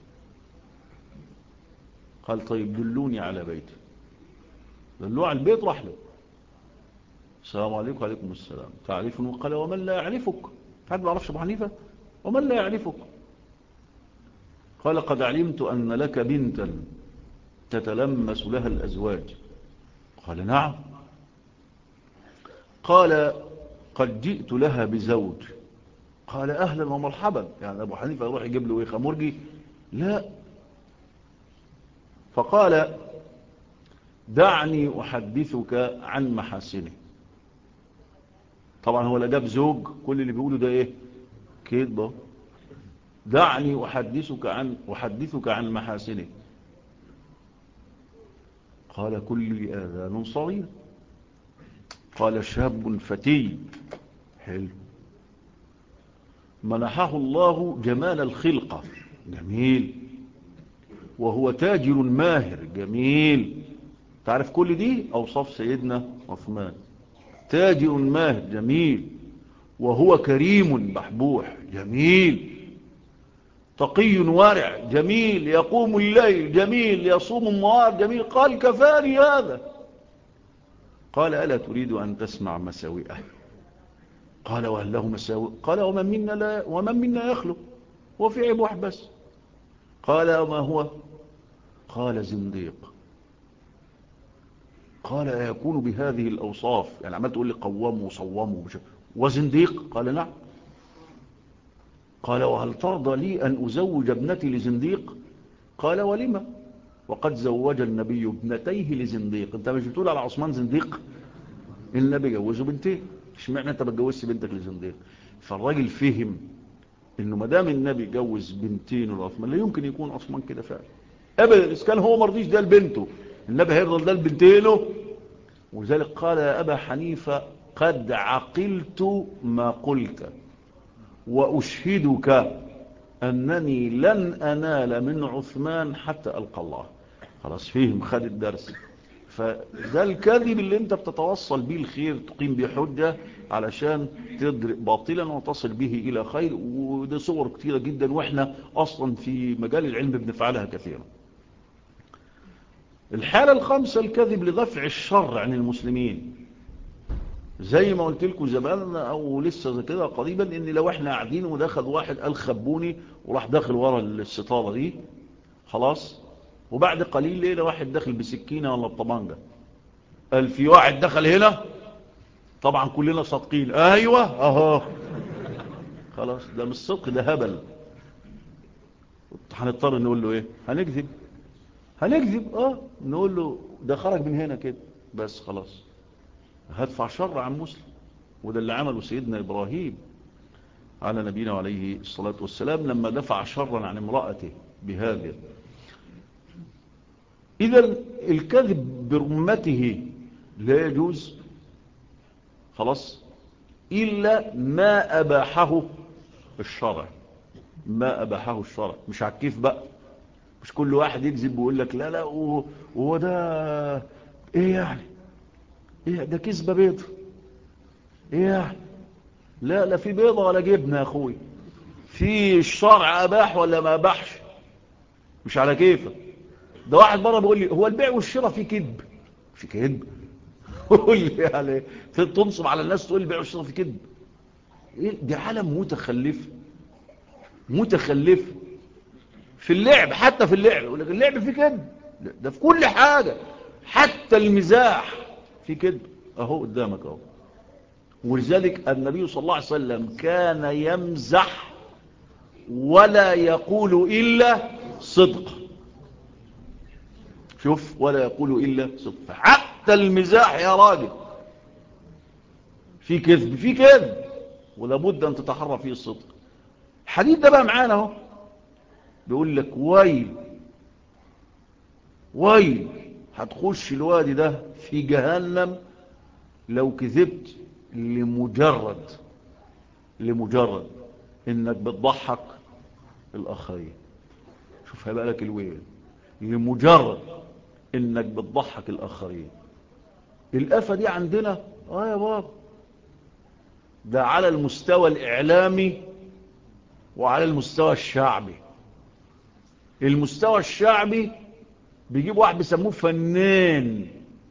قال طيب دلوني على بيته. دلوه على البيت، راح له. السلام عليكم. وعليكم السلام. تعرفني؟ قال ومن لا يعرفك. حد ما يعرفش ابو حنيفه؟ ومن لا يعرفك؟ قال قد علمت أن لك بنتا تتلمس لها الأزواج. قال نعم. قال قد جئت لها بزوج. قال أهلا ومرحبا. يعني أبو حنيفة يروح يجيب له خمرجي؟ لا. فقال دعني أحدثك عن محاسنه. طبعا هو لا جاب زوج، كل اللي بيقوله ده ايه؟ كده. دعني أحدثك عن محاسنه. قال كل آذان صغير. قال شاب فتي. حلو. منحه الله جمال الخلقة. جميل. وهو تاجر ماهر. جميل. تعرف كل دي أوصاف سيدنا عثمان. تاجر ماهر. جميل. وهو كريم بحبوح. جميل. تقي ورع. جميل. يقوم الليل. جميل. يصوم النهار. جميل. قال كفاني هذا. قال ألا تريد أن تسمع مساوئه؟ قال وهل له مساوئ؟ قال ومن منا يخلق؟ هو في عيب واحد بس. قال وما هو؟ قال زنديق. قال أيكون بهذه الأوصاف؟ يعني عمال تقول لي قوام وصوام وزنديق؟ قال نعم. قال وهل ترضى لي أن أزوج ابنتي لزنديق؟ قال ولما؟ وقد زوج النبي ابنتيه لزنديق. انت مش بتقول على عثمان زنديق؟ النبي جوزه بنتين، اشمعنى انت بتجوزش بنتك لزنديق؟ فالراجل فهم انه ما دام النبي جوز بنتين لعثمان لا يمكن يكون عثمان كده فعلا ابدا. اذا كان هو ما رضيش ده لبنته، النبي هيرضى ده لبنتينه؟ ولذلك قال يا ابا حنيفه قد عقلت ما قلت واشهدك انني لن انال من عثمان حتى القى الله. خلاص فهم، خد الدرس. فده الكذب اللي انت بتتوصل به الخير، تقيم به حجة علشان تدرك باطلا وتصل به الى خير. وده صور كتيرة جدا، واحنا اصلا في مجال العلم بنفعلها كثيرا. الحالة الخامسة الكذب لدفع الشر عن المسلمين. زي ما قلت لكم زمان او لسه كده قريبا، ان لو احنا قاعدين ودخل واحد قال خبوني وراح داخل ورا الستارة دي، خلاص، وبعد قليل لقينا واحد داخل بسكينة ولا بطبانجة، قال في واحد دخل هنا، طبعا كلنا صادقين ايوه اهو. خلاص ده مش صدق، ده هبل. هنضطر نقول له ايه؟ هنكذب نقول له ده خرج من هنا كده بس، خلاص هدفع شر عن مسلم. وده اللي عمله سيدنا إبراهيم على نبينا عليه الصلاة والسلام لما دفع شرا عن امرأته بهذا. إذن الكذب برمته لا يجوز، خلاص، إلا ما أباحه الشرع. ما أباحه الشرع، مش عكيف بقى، مش كل واحد يكذب ويقول لك لا لا وهو ده ايه يعني، ايه ده كذبة بيضة، ايه يعني، لا لا في بيضة ولا جبنة يا اخوي، في الشرع أباح ولا ما أباحش، مش على كيفك. ده واحد مرة بيقول لي هو البيع والشراء فيه كذب؟ في كذب؟ قول لي يعني تنصب على الناس تقول البيع والشراء فيه كذب؟ ايه دي عالم متخلف في اللعب، حتى في اللعب يقول لك اللعب فيه كذب. ده في كل حاجة، حتى المزاح فيه كذب اهو قدامك اهو. ولذلك النبي صلى الله عليه وسلم كان يمزح ولا يقول إلا صدق. شوف، ولا يقول إلا صدق. حتى المزاح يا راجل في كذب، في كذب، ولابد أن تتحرى فيه الصدق. الحديث ده بقى معانا اهو، بيقول لك ويل ويل، هتخش الوادي ده في جهنم لو كذبت لمجرد انك بتضحك الاخرين. شوف هيبقى لك الويل، لمجرد انك بتضحك الاخرين. الآفة دي عندنا يا بابا، ده على المستوى الاعلامي وعلى المستوى الشعبي. المستوى الشعبي بيجيب واحد بيسموه فنان،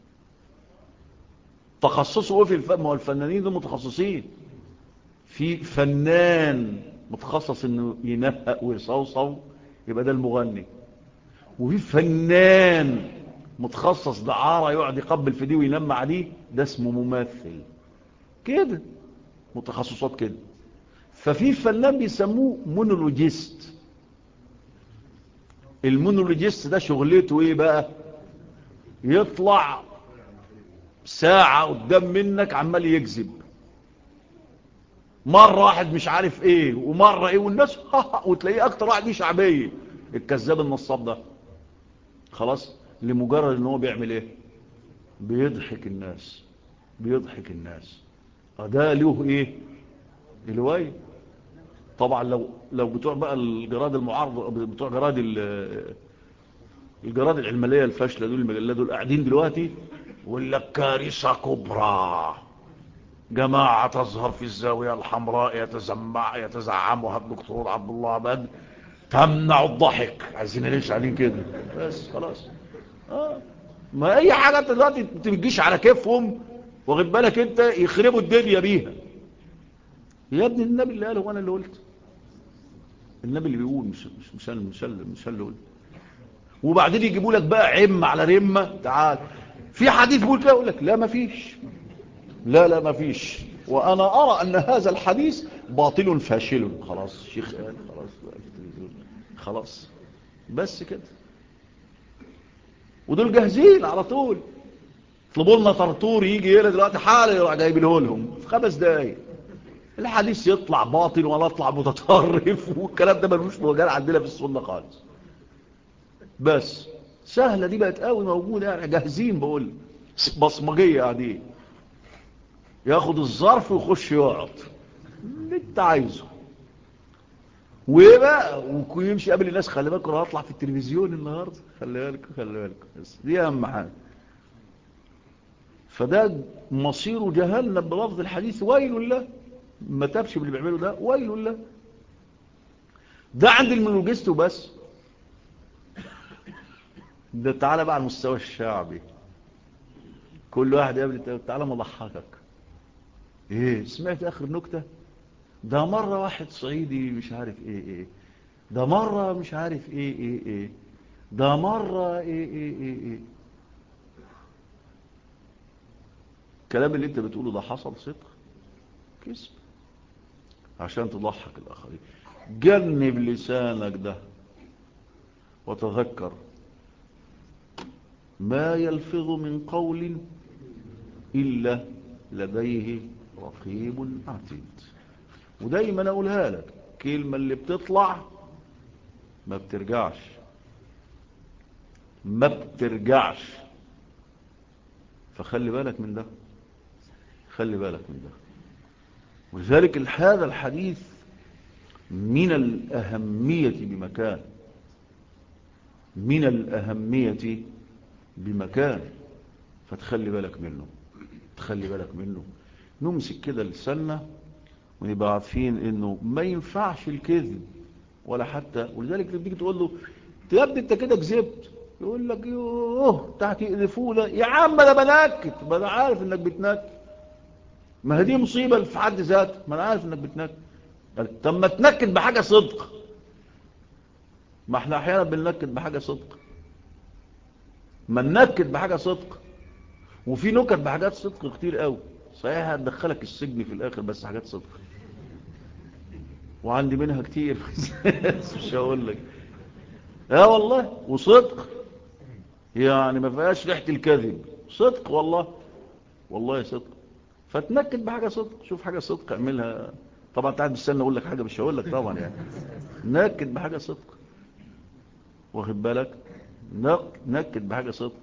تخصصه ايه في ما هو الفنانين دول متخصصين. في فنان متخصص انه ينهق ويصوصو، يبقى ده المغني. وفي فنان متخصص دعارة يقعد يقبل في دي وينام عليه، ده اسمه ممثل. كده متخصصات كده. ففي فنان بيسموه مونولوجيست. المونولوجيست ده شغلته ايه بقى؟ يطلع ساعة قدام منك عمال يكذب، مرة واحد مش عارف ايه ومرة ايه، والناس وتلاقيه اكتر واحد دي شعبية. الكذاب النصاب ده خلاص، لمجرد ان هو بيعمل ايه؟ بيضحك الناس، بيضحك الناس. ده له ايه؟ الوي. طبعا لو بتوع بقى الجراد المعارضة، بتوع الجراد العلمانية الفاشلة دول، المجلات دول قاعدين دلوقتي يقول لك كارثة كبرى، جماعة تظهر في الزاوية الحمراء يتزعمها الدكتور عبد الله بدر تمنع الضحك. عايزين ليش قاعدين كده؟ بس خلاص. ما اي حاجة انت دلوقتي بتجيش على كيفهم، واخد بالك انت، يخربوا الدنيا بيها. يا ابن النبي اللي قاله وانا اللي قلت، النبي اللي بيقول، مش اللي قلت. وبعدين يجيبوا لك بقى عمة على رمة. تعال في حديث بيقول كده، يقول لك لا ما فيش، لا ما فيش، وانا ارى ان هذا الحديث باطل فاشل. خلاص شيخ قال خلاص بس كده. ودول جاهزين على طول، اطلبوا لنا طرطور يجي هنا دلوقتي حالا يروح جايبينه لهم في 5 دقايق. الحديث يطلع باطل ولا يطلع متطرف، والكلام ده ملوش مجال عندنا في السنه خالص. بس سهله دي بقت قوي موجوده، يعني جاهزين، بقول بصمجيه قاعدين، ياخد الظرف ويخش يقعد اللي انت عايزه. وايه بقى، ويمشي قبل الناس. خلي بالكم انا هطلع في التلفزيون النهارده، خلي بالكم بس دي اهم حاجه. فده مصيره جهنم بلفظ الحديث، ويل له. ما تابش باللي بيعمله ده، ويل له. ده عند المونولوجيست وبس. ده تعالى بقى على المستوى الشعبي، كل واحد يقابل تعالى مضحكك. ايه سمعت اخر نكته؟ ده مره واحد صعيدي مش عارف ايه، ده مره مش عارف ايه، ده مره ايه. الكلام اللي انت بتقوله ده حصل صدق؟ كذب عشان تضحك الاخرين. جنب لسانك ده وتذكر ما يلفظ من قول إلا لديه رقيب عتيد. ودايما أقولها لك، كلمة اللي بتطلع ما بترجعش، ما بترجعش. فخلي بالك من ده، خلي بالك من ده. ولذلك هذا الحديث من الأهمية بمكان، من الأهمية بمكان. فتخلي بالك منه، تخلي بالك منه. نمسك كده لساننا ونبقى عارفين انه ما ينفعش الكذب ولا حتى. ولذلك تيجي تقول له يا ابني انت كده كذبت، يقول لك يوه تحت يقذفونا. يا عم انا بنكت، ما انا عارف انك بتنكت، ما هي دي مصيبه في حد ذاتها، ما انا عارف انك بتنكت. طب ما تنكت بحاجه صدق، ما احنا احيانا بننكت بحاجه صدق، ما ننكت بحاجه صدق. وفي نكت بحاجات صدق كتير قوي، صحيح هتدخلك السجن في الاخر، بس حاجات صدق. وعندي منها كتير بس مش هقول لك. والله وصدق، يعني ما فيهاش ريحة الكذب، صدق والله، والله صدق. فتنكد بحاجة صدق، شوف حاجة صدق اعملها. طبعا تعال بستنى اقول لك حاجة مش هقول لك طبعا يعني. نكد بحاجة صدق، واخد بالك، نكد بحاجة صدق.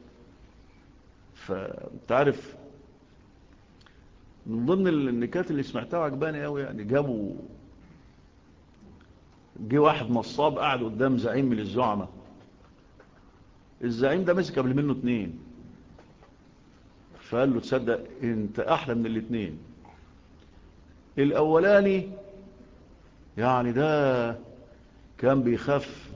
فتعرف من ضمن النكات اللي سمعتها عجباني قوي، يعني جه واحد نصاب قاعد قدام زعيم من الزعماء. الزعيم ده مسك قبل منه 2، فقال له تصدق انت احلى من الاتنين. الاولاني يعني ده كان بيخاف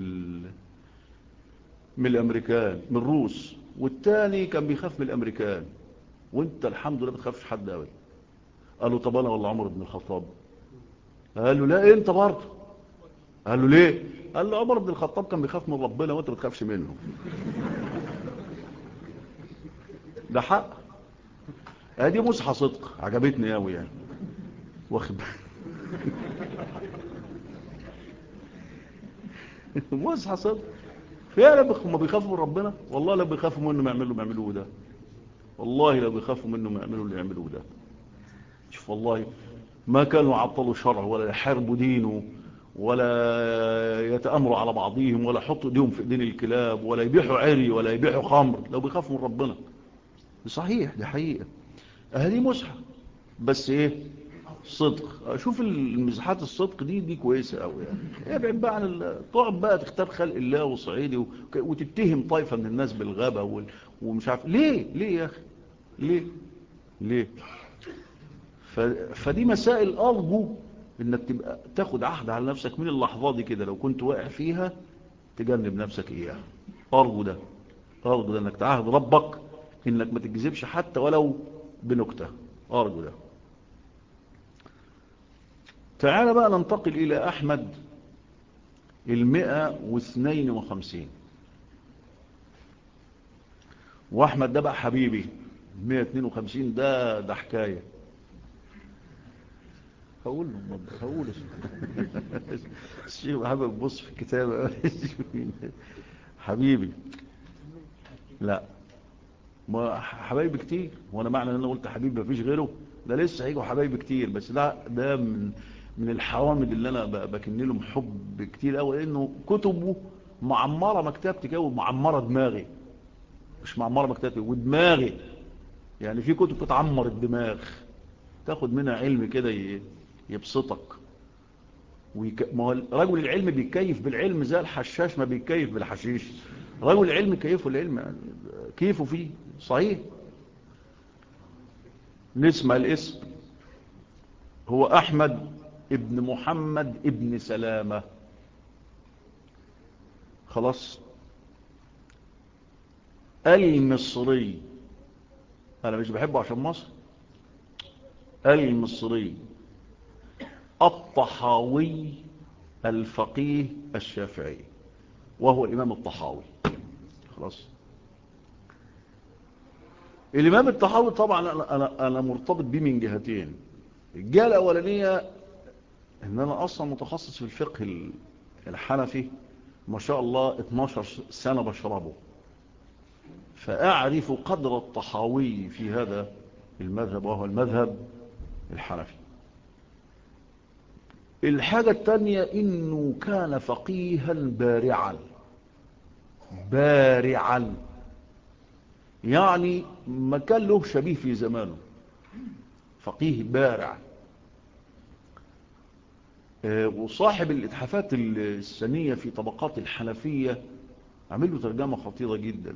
من الامريكان، من الروس، والتاني كان بيخاف من الامريكان، وانت الحمد لله بتخافش حد ابدا. قال له طب انا ولا عمر بن الخطاب؟ قال له لا انت برضه. قال له ليه؟ قال له عمر بن الخطاب كان بيخاف من ربنا وانت ما بتخافش منه. ده حق. دي مصحى صدق عجبتني قوي يعني، واخد مصحى صدق فعلا. هم بيخافوا من ربنا والله، لا بيخافوا منه ما يعملوا ده، والله لو بيخافوا منه ما يعملوا اللي يعملوه ده. شوف والله ما كانوا عطلوا شرع ولا يحاربوا دينه ولا يتأمروا على بعضهم ولا يحطوا ايديهم في ايدين الكلاب ولا يبيحوا عري ولا يبيحوا خمر لو بيخافوا من ربنا. صحيح، دي حقيقة. اهدي مسحة بس ايه؟ صدق. شوف المساحات الصدق دي كويسة قوي يعني. ابعد بقى عن تقعد بقى تختار خلق الله وصعيدي وتتهم طائفة من الناس بالغابة ومش عارف ليه يا اخي، ليه. فدي مسائل أرجو إنك تبقى تاخد عهد على نفسك من اللحظات دي كده، لو كنت واقع فيها تجنب نفسك إياها. أرجو ده إنك تعهد ربك إنك ما تكذبش حتى ولو بنكتة. أرجو ده. تعال بقى ننتقل إلى أحمد 152. وأحمد ده بقى حبيبي 152 ده حكاية. هقول الشيخ محمد بص في الكتاب حبيبي. لا، ما حبايبي كتير، وانا معنى ان انا قلت حبيبي مفيش غيره؟ ده لسه هيجوا حبايبي كتير، بس ده من الحوامد اللي انا بكن لهم حب كتير قوي، لانه كتبه معمره مكتبتي كده ومعمره دماغي، مش معمره مكتبتي ودماغي. يعني في كتب بتعمر الدماغ، تاخد منها علم كده يبسطك. ما هو رجل العلم بيتكيف بالعلم زي الحشاش ما بيتكيف بالحشيش. رجل العلم كيفه العلم يعني، كيفه فيه صحيح. نسمع الاسم، هو أحمد ابن محمد ابن سلامة. خلاص. المصري، أنا مش بحبه عشان مصر. المصري الطحاوي الفقيه الشافعي، وهو الإمام الطحاوي. خلاص. الإمام الطحاوي طبعا أنا مرتبط بيه من جهتين. الجهة الأولانية إن أنا أصلا متخصص في الفقه الحنفي، ما شاء الله 12 سنة بشربه، فأعرف قدر الطحاوي في هذا المذهب وهو المذهب الحنفي. الحاجة الثانية إنه كان فقيها بارعا، يعني ما كان له شبيه في زمانه، فقيه بارع. وصاحب الإتحافات السنية في طبقات الحنفية عمل له ترجمة خطيرة جدا.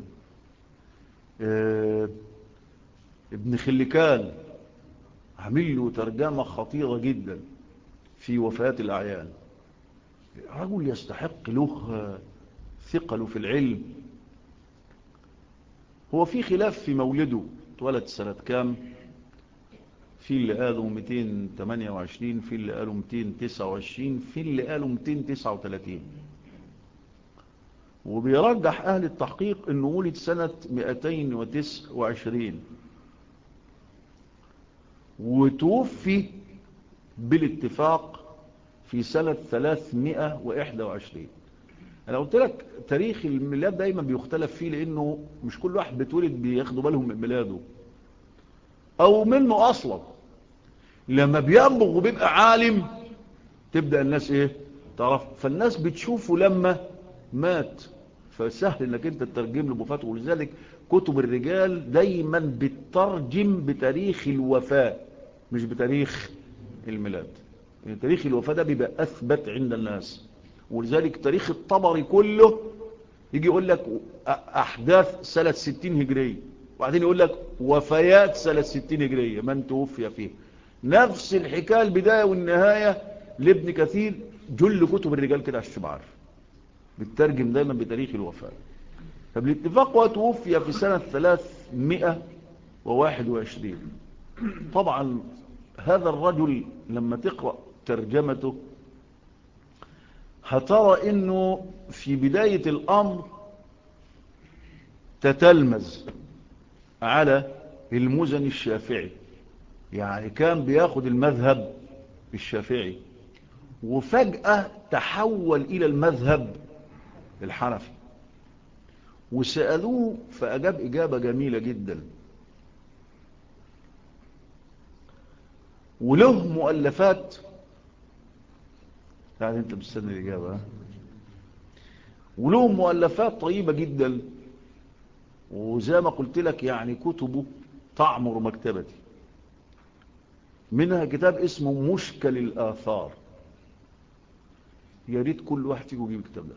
ابن خلكان عمل له ترجمة خطيرة جدا في وفيات الأعيان. رجل يستحق له ثقله في العلم. هو في خلاف في مولده، اتولد سنة كام؟ في اللي قالوا 228، في اللي قالوا 229، في اللي قالوا 239. وبيرجح أهل التحقيق أنه ولد سنة 229 وتوفي بالاتفاق في سنة 321. أنا قلت لك تاريخ الميلاد دايما بيختلف فيه، لأنه مش كل واحد بيتولد بياخدوا بالهم من ميلاده أو منه أصلا. لما بينبغ وبيبقى عالم تبدأ الناس إيه تعرف، فالناس بتشوفه لما مات، فسهل انك انت تترجم له بوفاته. ولذلك كتب الرجال دايما بتترجم بتاريخ الوفاة مش بتاريخ الميلاد. يعني تاريخ الوفاة ده بيبقى اثبت عند الناس. ولذلك تاريخ الطبري كله يجي يقول لك احداث سنة 60 هجرية، وبعدين يقول لك وفيات سنة 60 هجرية من توفي فيه. نفس الحكاية البداية والنهاية لابن كثير. جل كتب الرجال كده عشان تبقى عارف بتترجم دايما بتاريخ الوفاة. فبالاتفاق وتوفي في سنة 321. طبعا هذا الرجل لما تقرأ ترجمته هترى انه في بداية الامر تتلمذ على المزني الشافعي، يعني كان بياخد المذهب الشافعي وفجأة تحول الى المذهب الحنفي. وسألوه فأجاب إجابة جميلة جدا، وله مؤلفات. يعني انت مستني الإجابة. وله مؤلفات طيبة جدا، وزي ما قلت لك يعني كتبه تعمر مكتبتي. منها كتاب اسمه مشكل الآثار. يا ريت كل واحد فيكم يجيب الكتاب ده.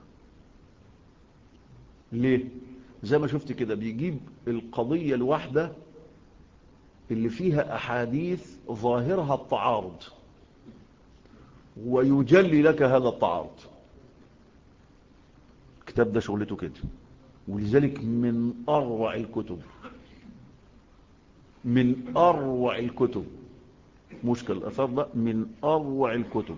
ليه؟ زي ما شفت كده بيجيب القضية الواحدة اللي فيها أحاديث ظاهرها التعارض ويجلي لك هذا التعارض. الكتاب ده شغلته كده. ولذلك من أروع الكتب، من أروع الكتب. مشكل الأثار ده من أروع الكتب.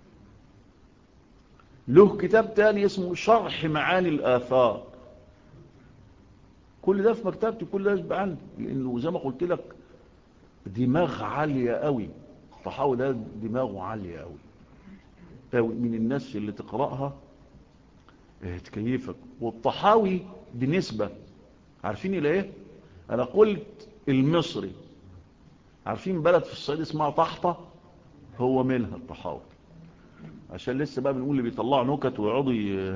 له كتاب تاني اسمه شرح معاني الآثار. كل ده في مكتبتي، كل ده يشبع عندي، لأنه زي ما قلت لك دماغ عالية قوي. الطحاوي ده دماغه عالية قوي قوي، من الناس اللي تقرأها تكيفك. والطحاوي بنسبة عارفين إلى إيه؟ أنا قلت المصري، عارفين بلد في الصعيد اسمها طحطة؟ هو منها الطحاوي. عشان لسه بقى بنقول اللي بيطلعوا نكت ويقعدوا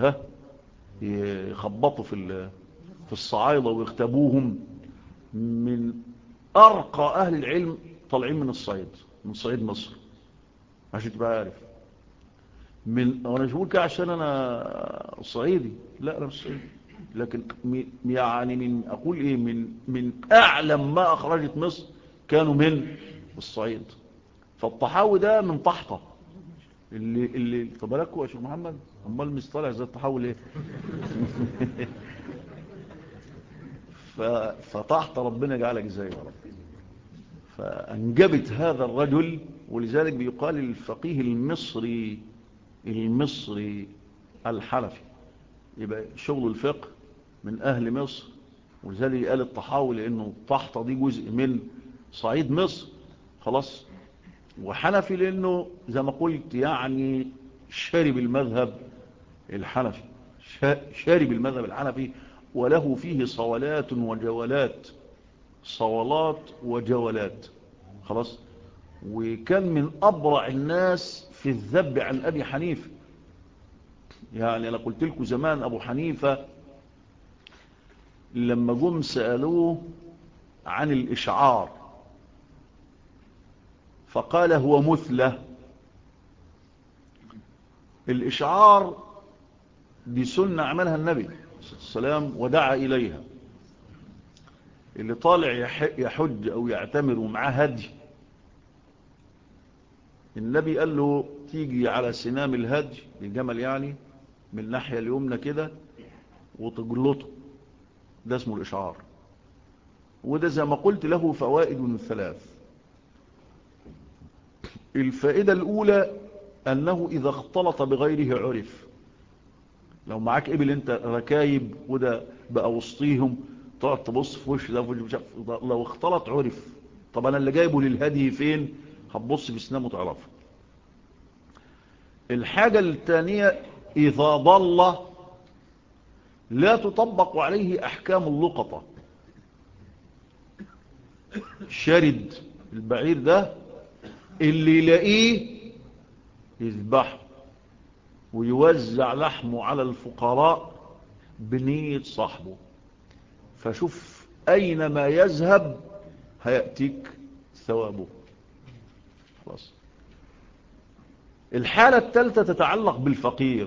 يخبطوا في الصعايدة ويختبوهم. من أرقى أهل العلم طالعين من الصعيد، من صعيد مصر، عشان تبقى عارف. وانا مش بقول كده عشان انا صعيدي، لا انا مش صعيدي، لكن يعني من اقول ايه، من اعلم ما اخرجت مصر كانوا من الصعيد. فالطحاوي ده من طحطة. اللي تباركوا يا شيخ محمد، امال مش طالع زي الطحاوي ليه؟ فطحطة ربنا جعلك زيه يا رب. فانجبت هذا الرجل. ولذلك بيقال الفقيه المصري الحنفي. يبقى شغل الفقه من أهل مصر. ولذلك قال الطحاوي لأنه طحطة دي جزء من صعيد مصر خلاص. وحنفي لأنه زي ما قلت يعني شارب المذهب الحنفي، شارب المذهب الحنفي. وله فيه صولات وجولات، صولات وجولات خلاص. وكان من أبرع الناس في الذب عن أبي حنيفة. يعني أنا قلت لكم زمان أبو حنيفة لما جم سألوه عن الإشعار فقال هو مثلة. الإشعار دي سنة عملها النبي صلى الله عليه وسلم ودعا إليها. اللي طالع يحج أو يعتمر ومعاه هدي، النبي قال له تيجي على سنام الهدي الجمل يعني من الناحية اليمنى كده وتجلطه. ده اسمه الإشعار. وده زي ما قلت له فوائد ثلاث. الفائدة الأولى أنه إذا اختلط بغيره عرف. لو معاك إبل أنت ركايب وده بقى وسطيهم تقعد تبص في وش ده مش عارف، لو اختلط عرف. طب أنا اللي جايبه للهدي فين؟ هتبص في سنامه تعرفه. الحاجة الثانية إذا ضل لا تطبق عليه أحكام اللقطة. شرد البعير ده اللي يلاقيه يذبحه ويوزع لحمه على الفقراء بنية صاحبه. فشوف أينما يذهب هيأتيك ثوابه. خلاص. الحالة الثالثة تتعلق بالفقير.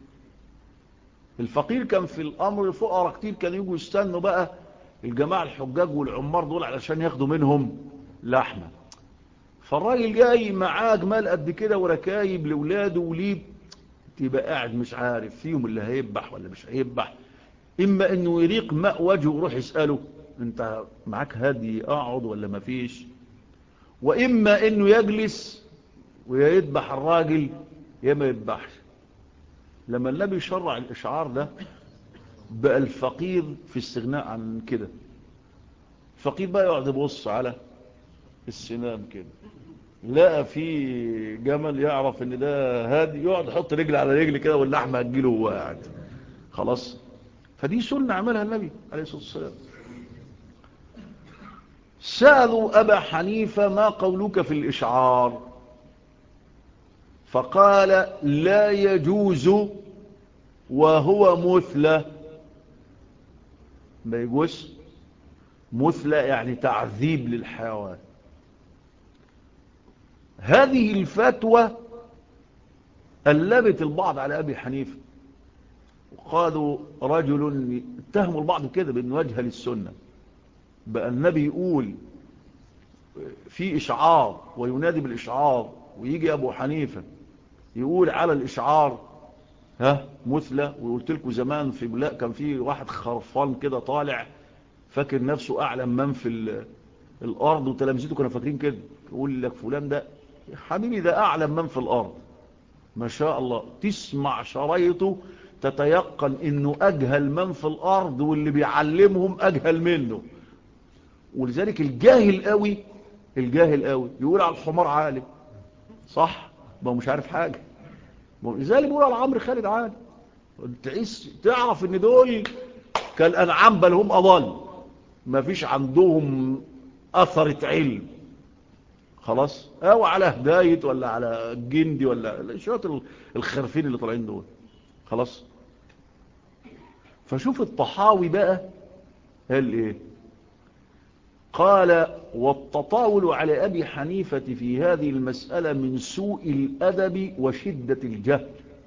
الفقير كان في الأمر فقراء كتير كانوا يجوا يستنوا بقى الجماعة الحجاج والعمار دول علشان ياخدوا منهم لحمة. فالراجل جاي معاه جمال قد كده وركايب لولاده وليه، تبقى قاعد مش عارف فيهم اللي هيذبح ولا مش هيذبح. إما إنه يريق ماء وجهه ويروح يسأله أنت معاك هدي أقعد ولا ما فيش، وإما إنه يجلس ويذبح الراجل يا ما يذبحش. لما النبي شرع الإشعار ده بقى الفقير في استغناء عن كده. الفقير بقى يقعد يبص على السنام كده، لقى في جمل يعرف ان ده هادي يقعد يحط رجل على رجل كده واللحمه هتجيله وهو قاعد. خلاص. فدي سنه عملها النبي عليه الصلاه والسلام. سالوا ابا حنيفه ما قولك في الاشعار؟ فقال لا يجوز وهو مثلى. ما يجوز. مثلى يعني تعذيب للحيوان. هذه الفتوى قلبت البعض على أبي حنيفة، وقالوا رجل اتهموا البعض كده بأنه وجه للسنة. بقى النبي يقول في إشعار وينادي بالإشعار، ويجي أبو حنيفة يقول على الإشعار مثلى. وقلت لكم زمان في بلاء كان في واحد خرفان كده طالع فاكر نفسه أعلم من في الأرض، وتلامذته كانوا فاكرين كده. يقول لك فلان ده حبيبي ده أعلم من في الأرض ما شاء الله. تسمع شرايطه تتيقن انه اجهل من في الارض، واللي بيعلمهم اجهل منه. ولذلك الجاهل قوي يقول على الحمار عالم، صح؟ ما هو مش عارف حاجة. لذلك بيقول على عمرو خالد عالم. تعرف ان دول كالانعام بل هم اضل، ما فيش عندهم اثرة علم. خلاص. او على هداية ولا على جندي ولا شوية الخرفين اللي طالعين دول. خلاص. فشوف الطحاوي بقى قال ايه. قال والتطاول على ابي حنيفة في هذه المسألة من سوء الادب وشدة الجهل.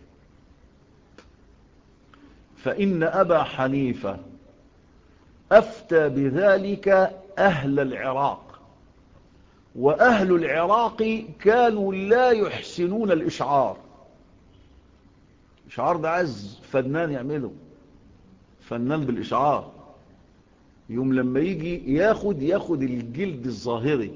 فان ابا حنيفة افتى بذلك اهل العراق، واهل العراق كانوا لا يحسنون الاشعار. الاشعار ده عايز فنان يعمله، فنان بالاشعار. يوم لما يجي ياخد الجلد الظاهري.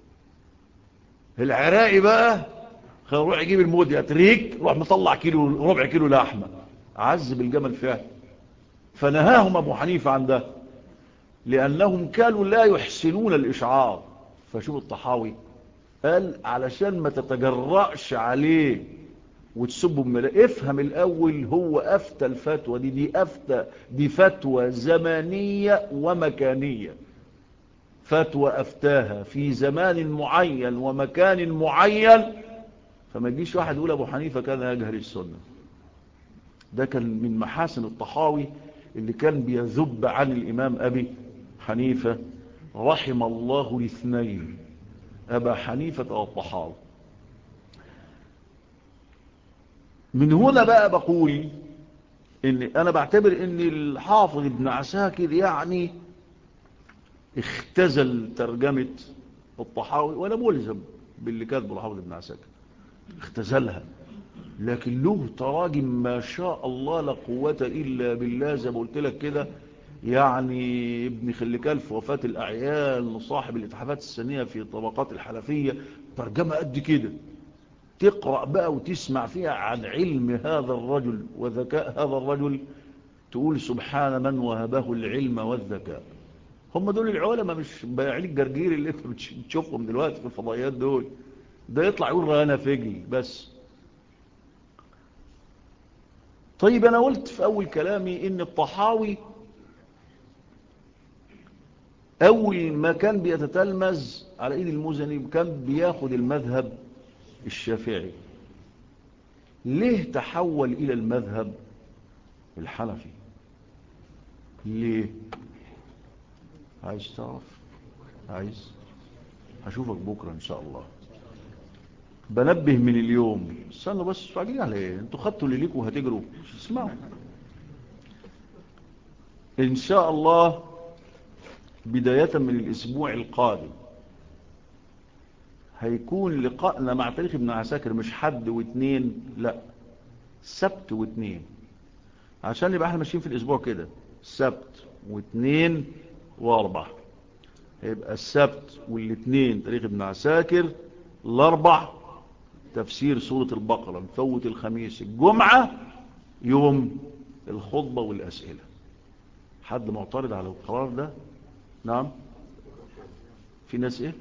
العراقي بقى يروح يجيب الموديا تريك، يروح مطلع كيلو ربع كيلو لحمه، عذب الجمل فيها. فنهاهم ابو حنيفه عن ده لانهم كانوا لا يحسنون الاشعار. فشوف الطحاوي قال علشان ما تتجرأش عليه وتسبه افهم الاول هو افتى الفتوى دي فتوى زمانية ومكانية. فتوى افتاها في زمان معين ومكان معين. فما يجيش واحد يقول ابو حنيفة كان يجهل السنة. ده كان من محاسن الطحاوي اللي كان بيذب عن الامام ابي حنيفة. رحم الله الاثنين ابا حنيفة والطحاوي. من هنا بقى بقول ان انا بعتبر ان الحافظ ابن عساكر يعني اختزل ترجمة الطحاوي، وانا ملزم باللي كاتبه الحافظ ابن عساكر، اختزلها. لكن له تراجم ما شاء الله لا قوة الا بالله. زي ما قلت لك كده يعني ابن خلكال في وفاة الاعيان صاحب الاتحافات السنية في طبقات الحنفية ترجمة قد كده. تقرأ بقى وتسمع فيها عن علم هذا الرجل وذكاء هذا الرجل، تقول سبحان من وهبه العلم والذكاء. هم دول العلماء، مش بايعين الجرجير اللي انتوا بتشوفهم دلوقتي في الفضائيات دول. ده يطلع يقول انا فجل بس. طيب أنا قلت في أول كلامي إن الطحاوي أول ما كان بيتتلمذ على إيد المزني كان بياخد المذهب الشافعي. ليه تحول إلى المذهب الحنفي؟ ليه؟ عايز تعرف؟ عايز؟ هشوفك بكرة إن شاء الله. بنبه من اليوم. استنوا بس، فاجئين على ايه؟ انتوا خدتوا اللي ليكوا وهتجروا. اسمعوا ان شاء الله بداية من الاسبوع القادم هيكون لقاءنا مع تاريخ ابن عساكر مش حد واثنين، لا، سبت واثنين، عشان يبقى احنا ماشيين في الاسبوع كده، سبت واثنين واربع. هيبقى السبت والاثنين تاريخ ابن عساكر، الاربع تفسير سورة البقرة، نفوت الخميس، الجمعة يوم الخطبة والأسئلة. حد معترض على القرار ده؟ نعم. في ناس ايه؟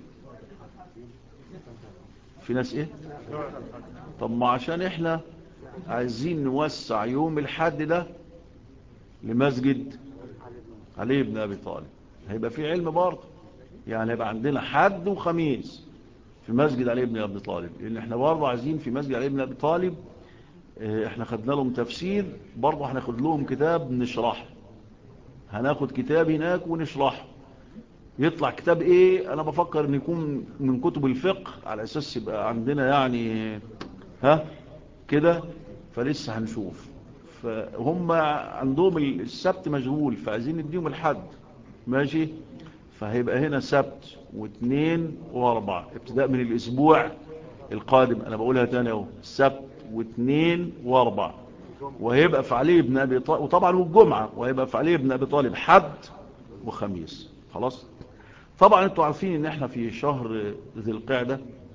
في ناس ايه؟ طب ما عشان احنا عايزين نوسع يوم الحد ده لمسجد علي بن أبي طالب، هيبقى في علم برضه، يعني هيبقى عندنا حد وخميس في مسجد علي بن أبي طالب، لأن احنا برضه عايزين في مسجد علي بن أبي طالب احنا خدنا لهم تفسير، برضه هناخد لهم كتاب نشرحه، هناخد كتاب هناك ونشرحه. يطلع كتاب ايه؟ انا بفكر ان يكون من كتب الفقه على اساس يبقى عندنا يعني ها كده، فلسه هنشوف. فهم عندهم السبت مشغول، فعايزين نديهم الحد، ماشي. فهيبقى هنا سبت واثنين واربعة ابتداء من الاسبوع القادم. انا بقولها تاني اهو، سبت واثنين واربعة، وهيبقى في علي بن ابي طالب، وطبعا والجمعة، وهيبقى في علي بن ابي طالب حد وخميس. خلاص. طبعا انتوا عارفين ان احنا في شهر ذي القعدة،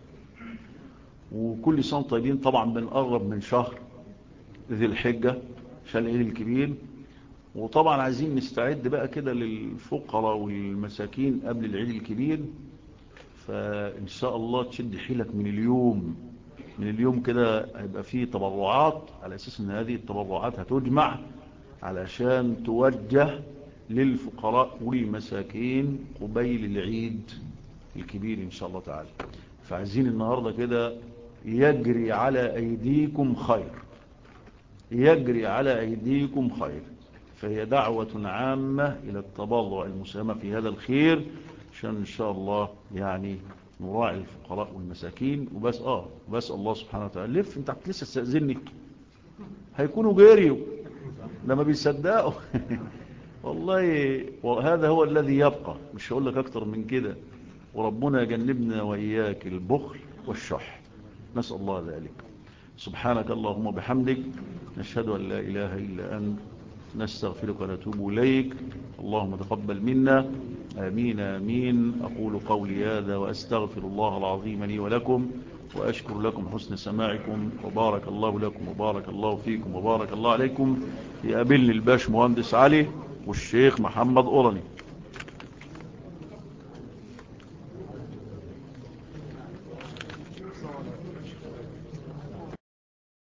وكل سنة طيبين. طبعا بنقرب من شهر ذي الحجة عشان العيد الكبير، وطبعا عايزين نستعد بقى كده للفقراء والمساكين قبل العيد الكبير. فإن شاء الله تشد حيلك من اليوم كده، هيبقى فيه تبرعات على أساس أن هذه التبرعات هتجمع علشان توجه للفقراء والمساكين قبيل العيد الكبير إن شاء الله تعالى. فعايزين النهاردة كده يجري على أيديكم خير، يجري على أيديكم خير. فهي دعوة عامة إلى التبرع المساهمة في هذا الخير، عشان إن شاء الله يعني نراعي الفقراء والمساكين. وبس بس الله سبحانه وتعالى لف. انت لسه استأذني؟ هيكونوا جاريوا لما بيصدقوا والله. وهذا هو الذي يبقى، مش هقول لك أكتر من كده. وربنا يجنبنا وإياك البخل والشح، نسأل الله ذلك. سبحانك اللهم وبحمدك، نشهد أن لا إله إلا أنت، نستغفرك ونتوب إليك. اللهم تقبل منا، آمين آمين. أقول قولي هذا وأستغفر الله العظيم لي ولكم، وأشكر لكم حسن سماعكم، وبارك الله لكم وبارك الله فيكم وبارك الله عليكم. يقابلني الباش مهندس علي والشيخ محمد أوراني.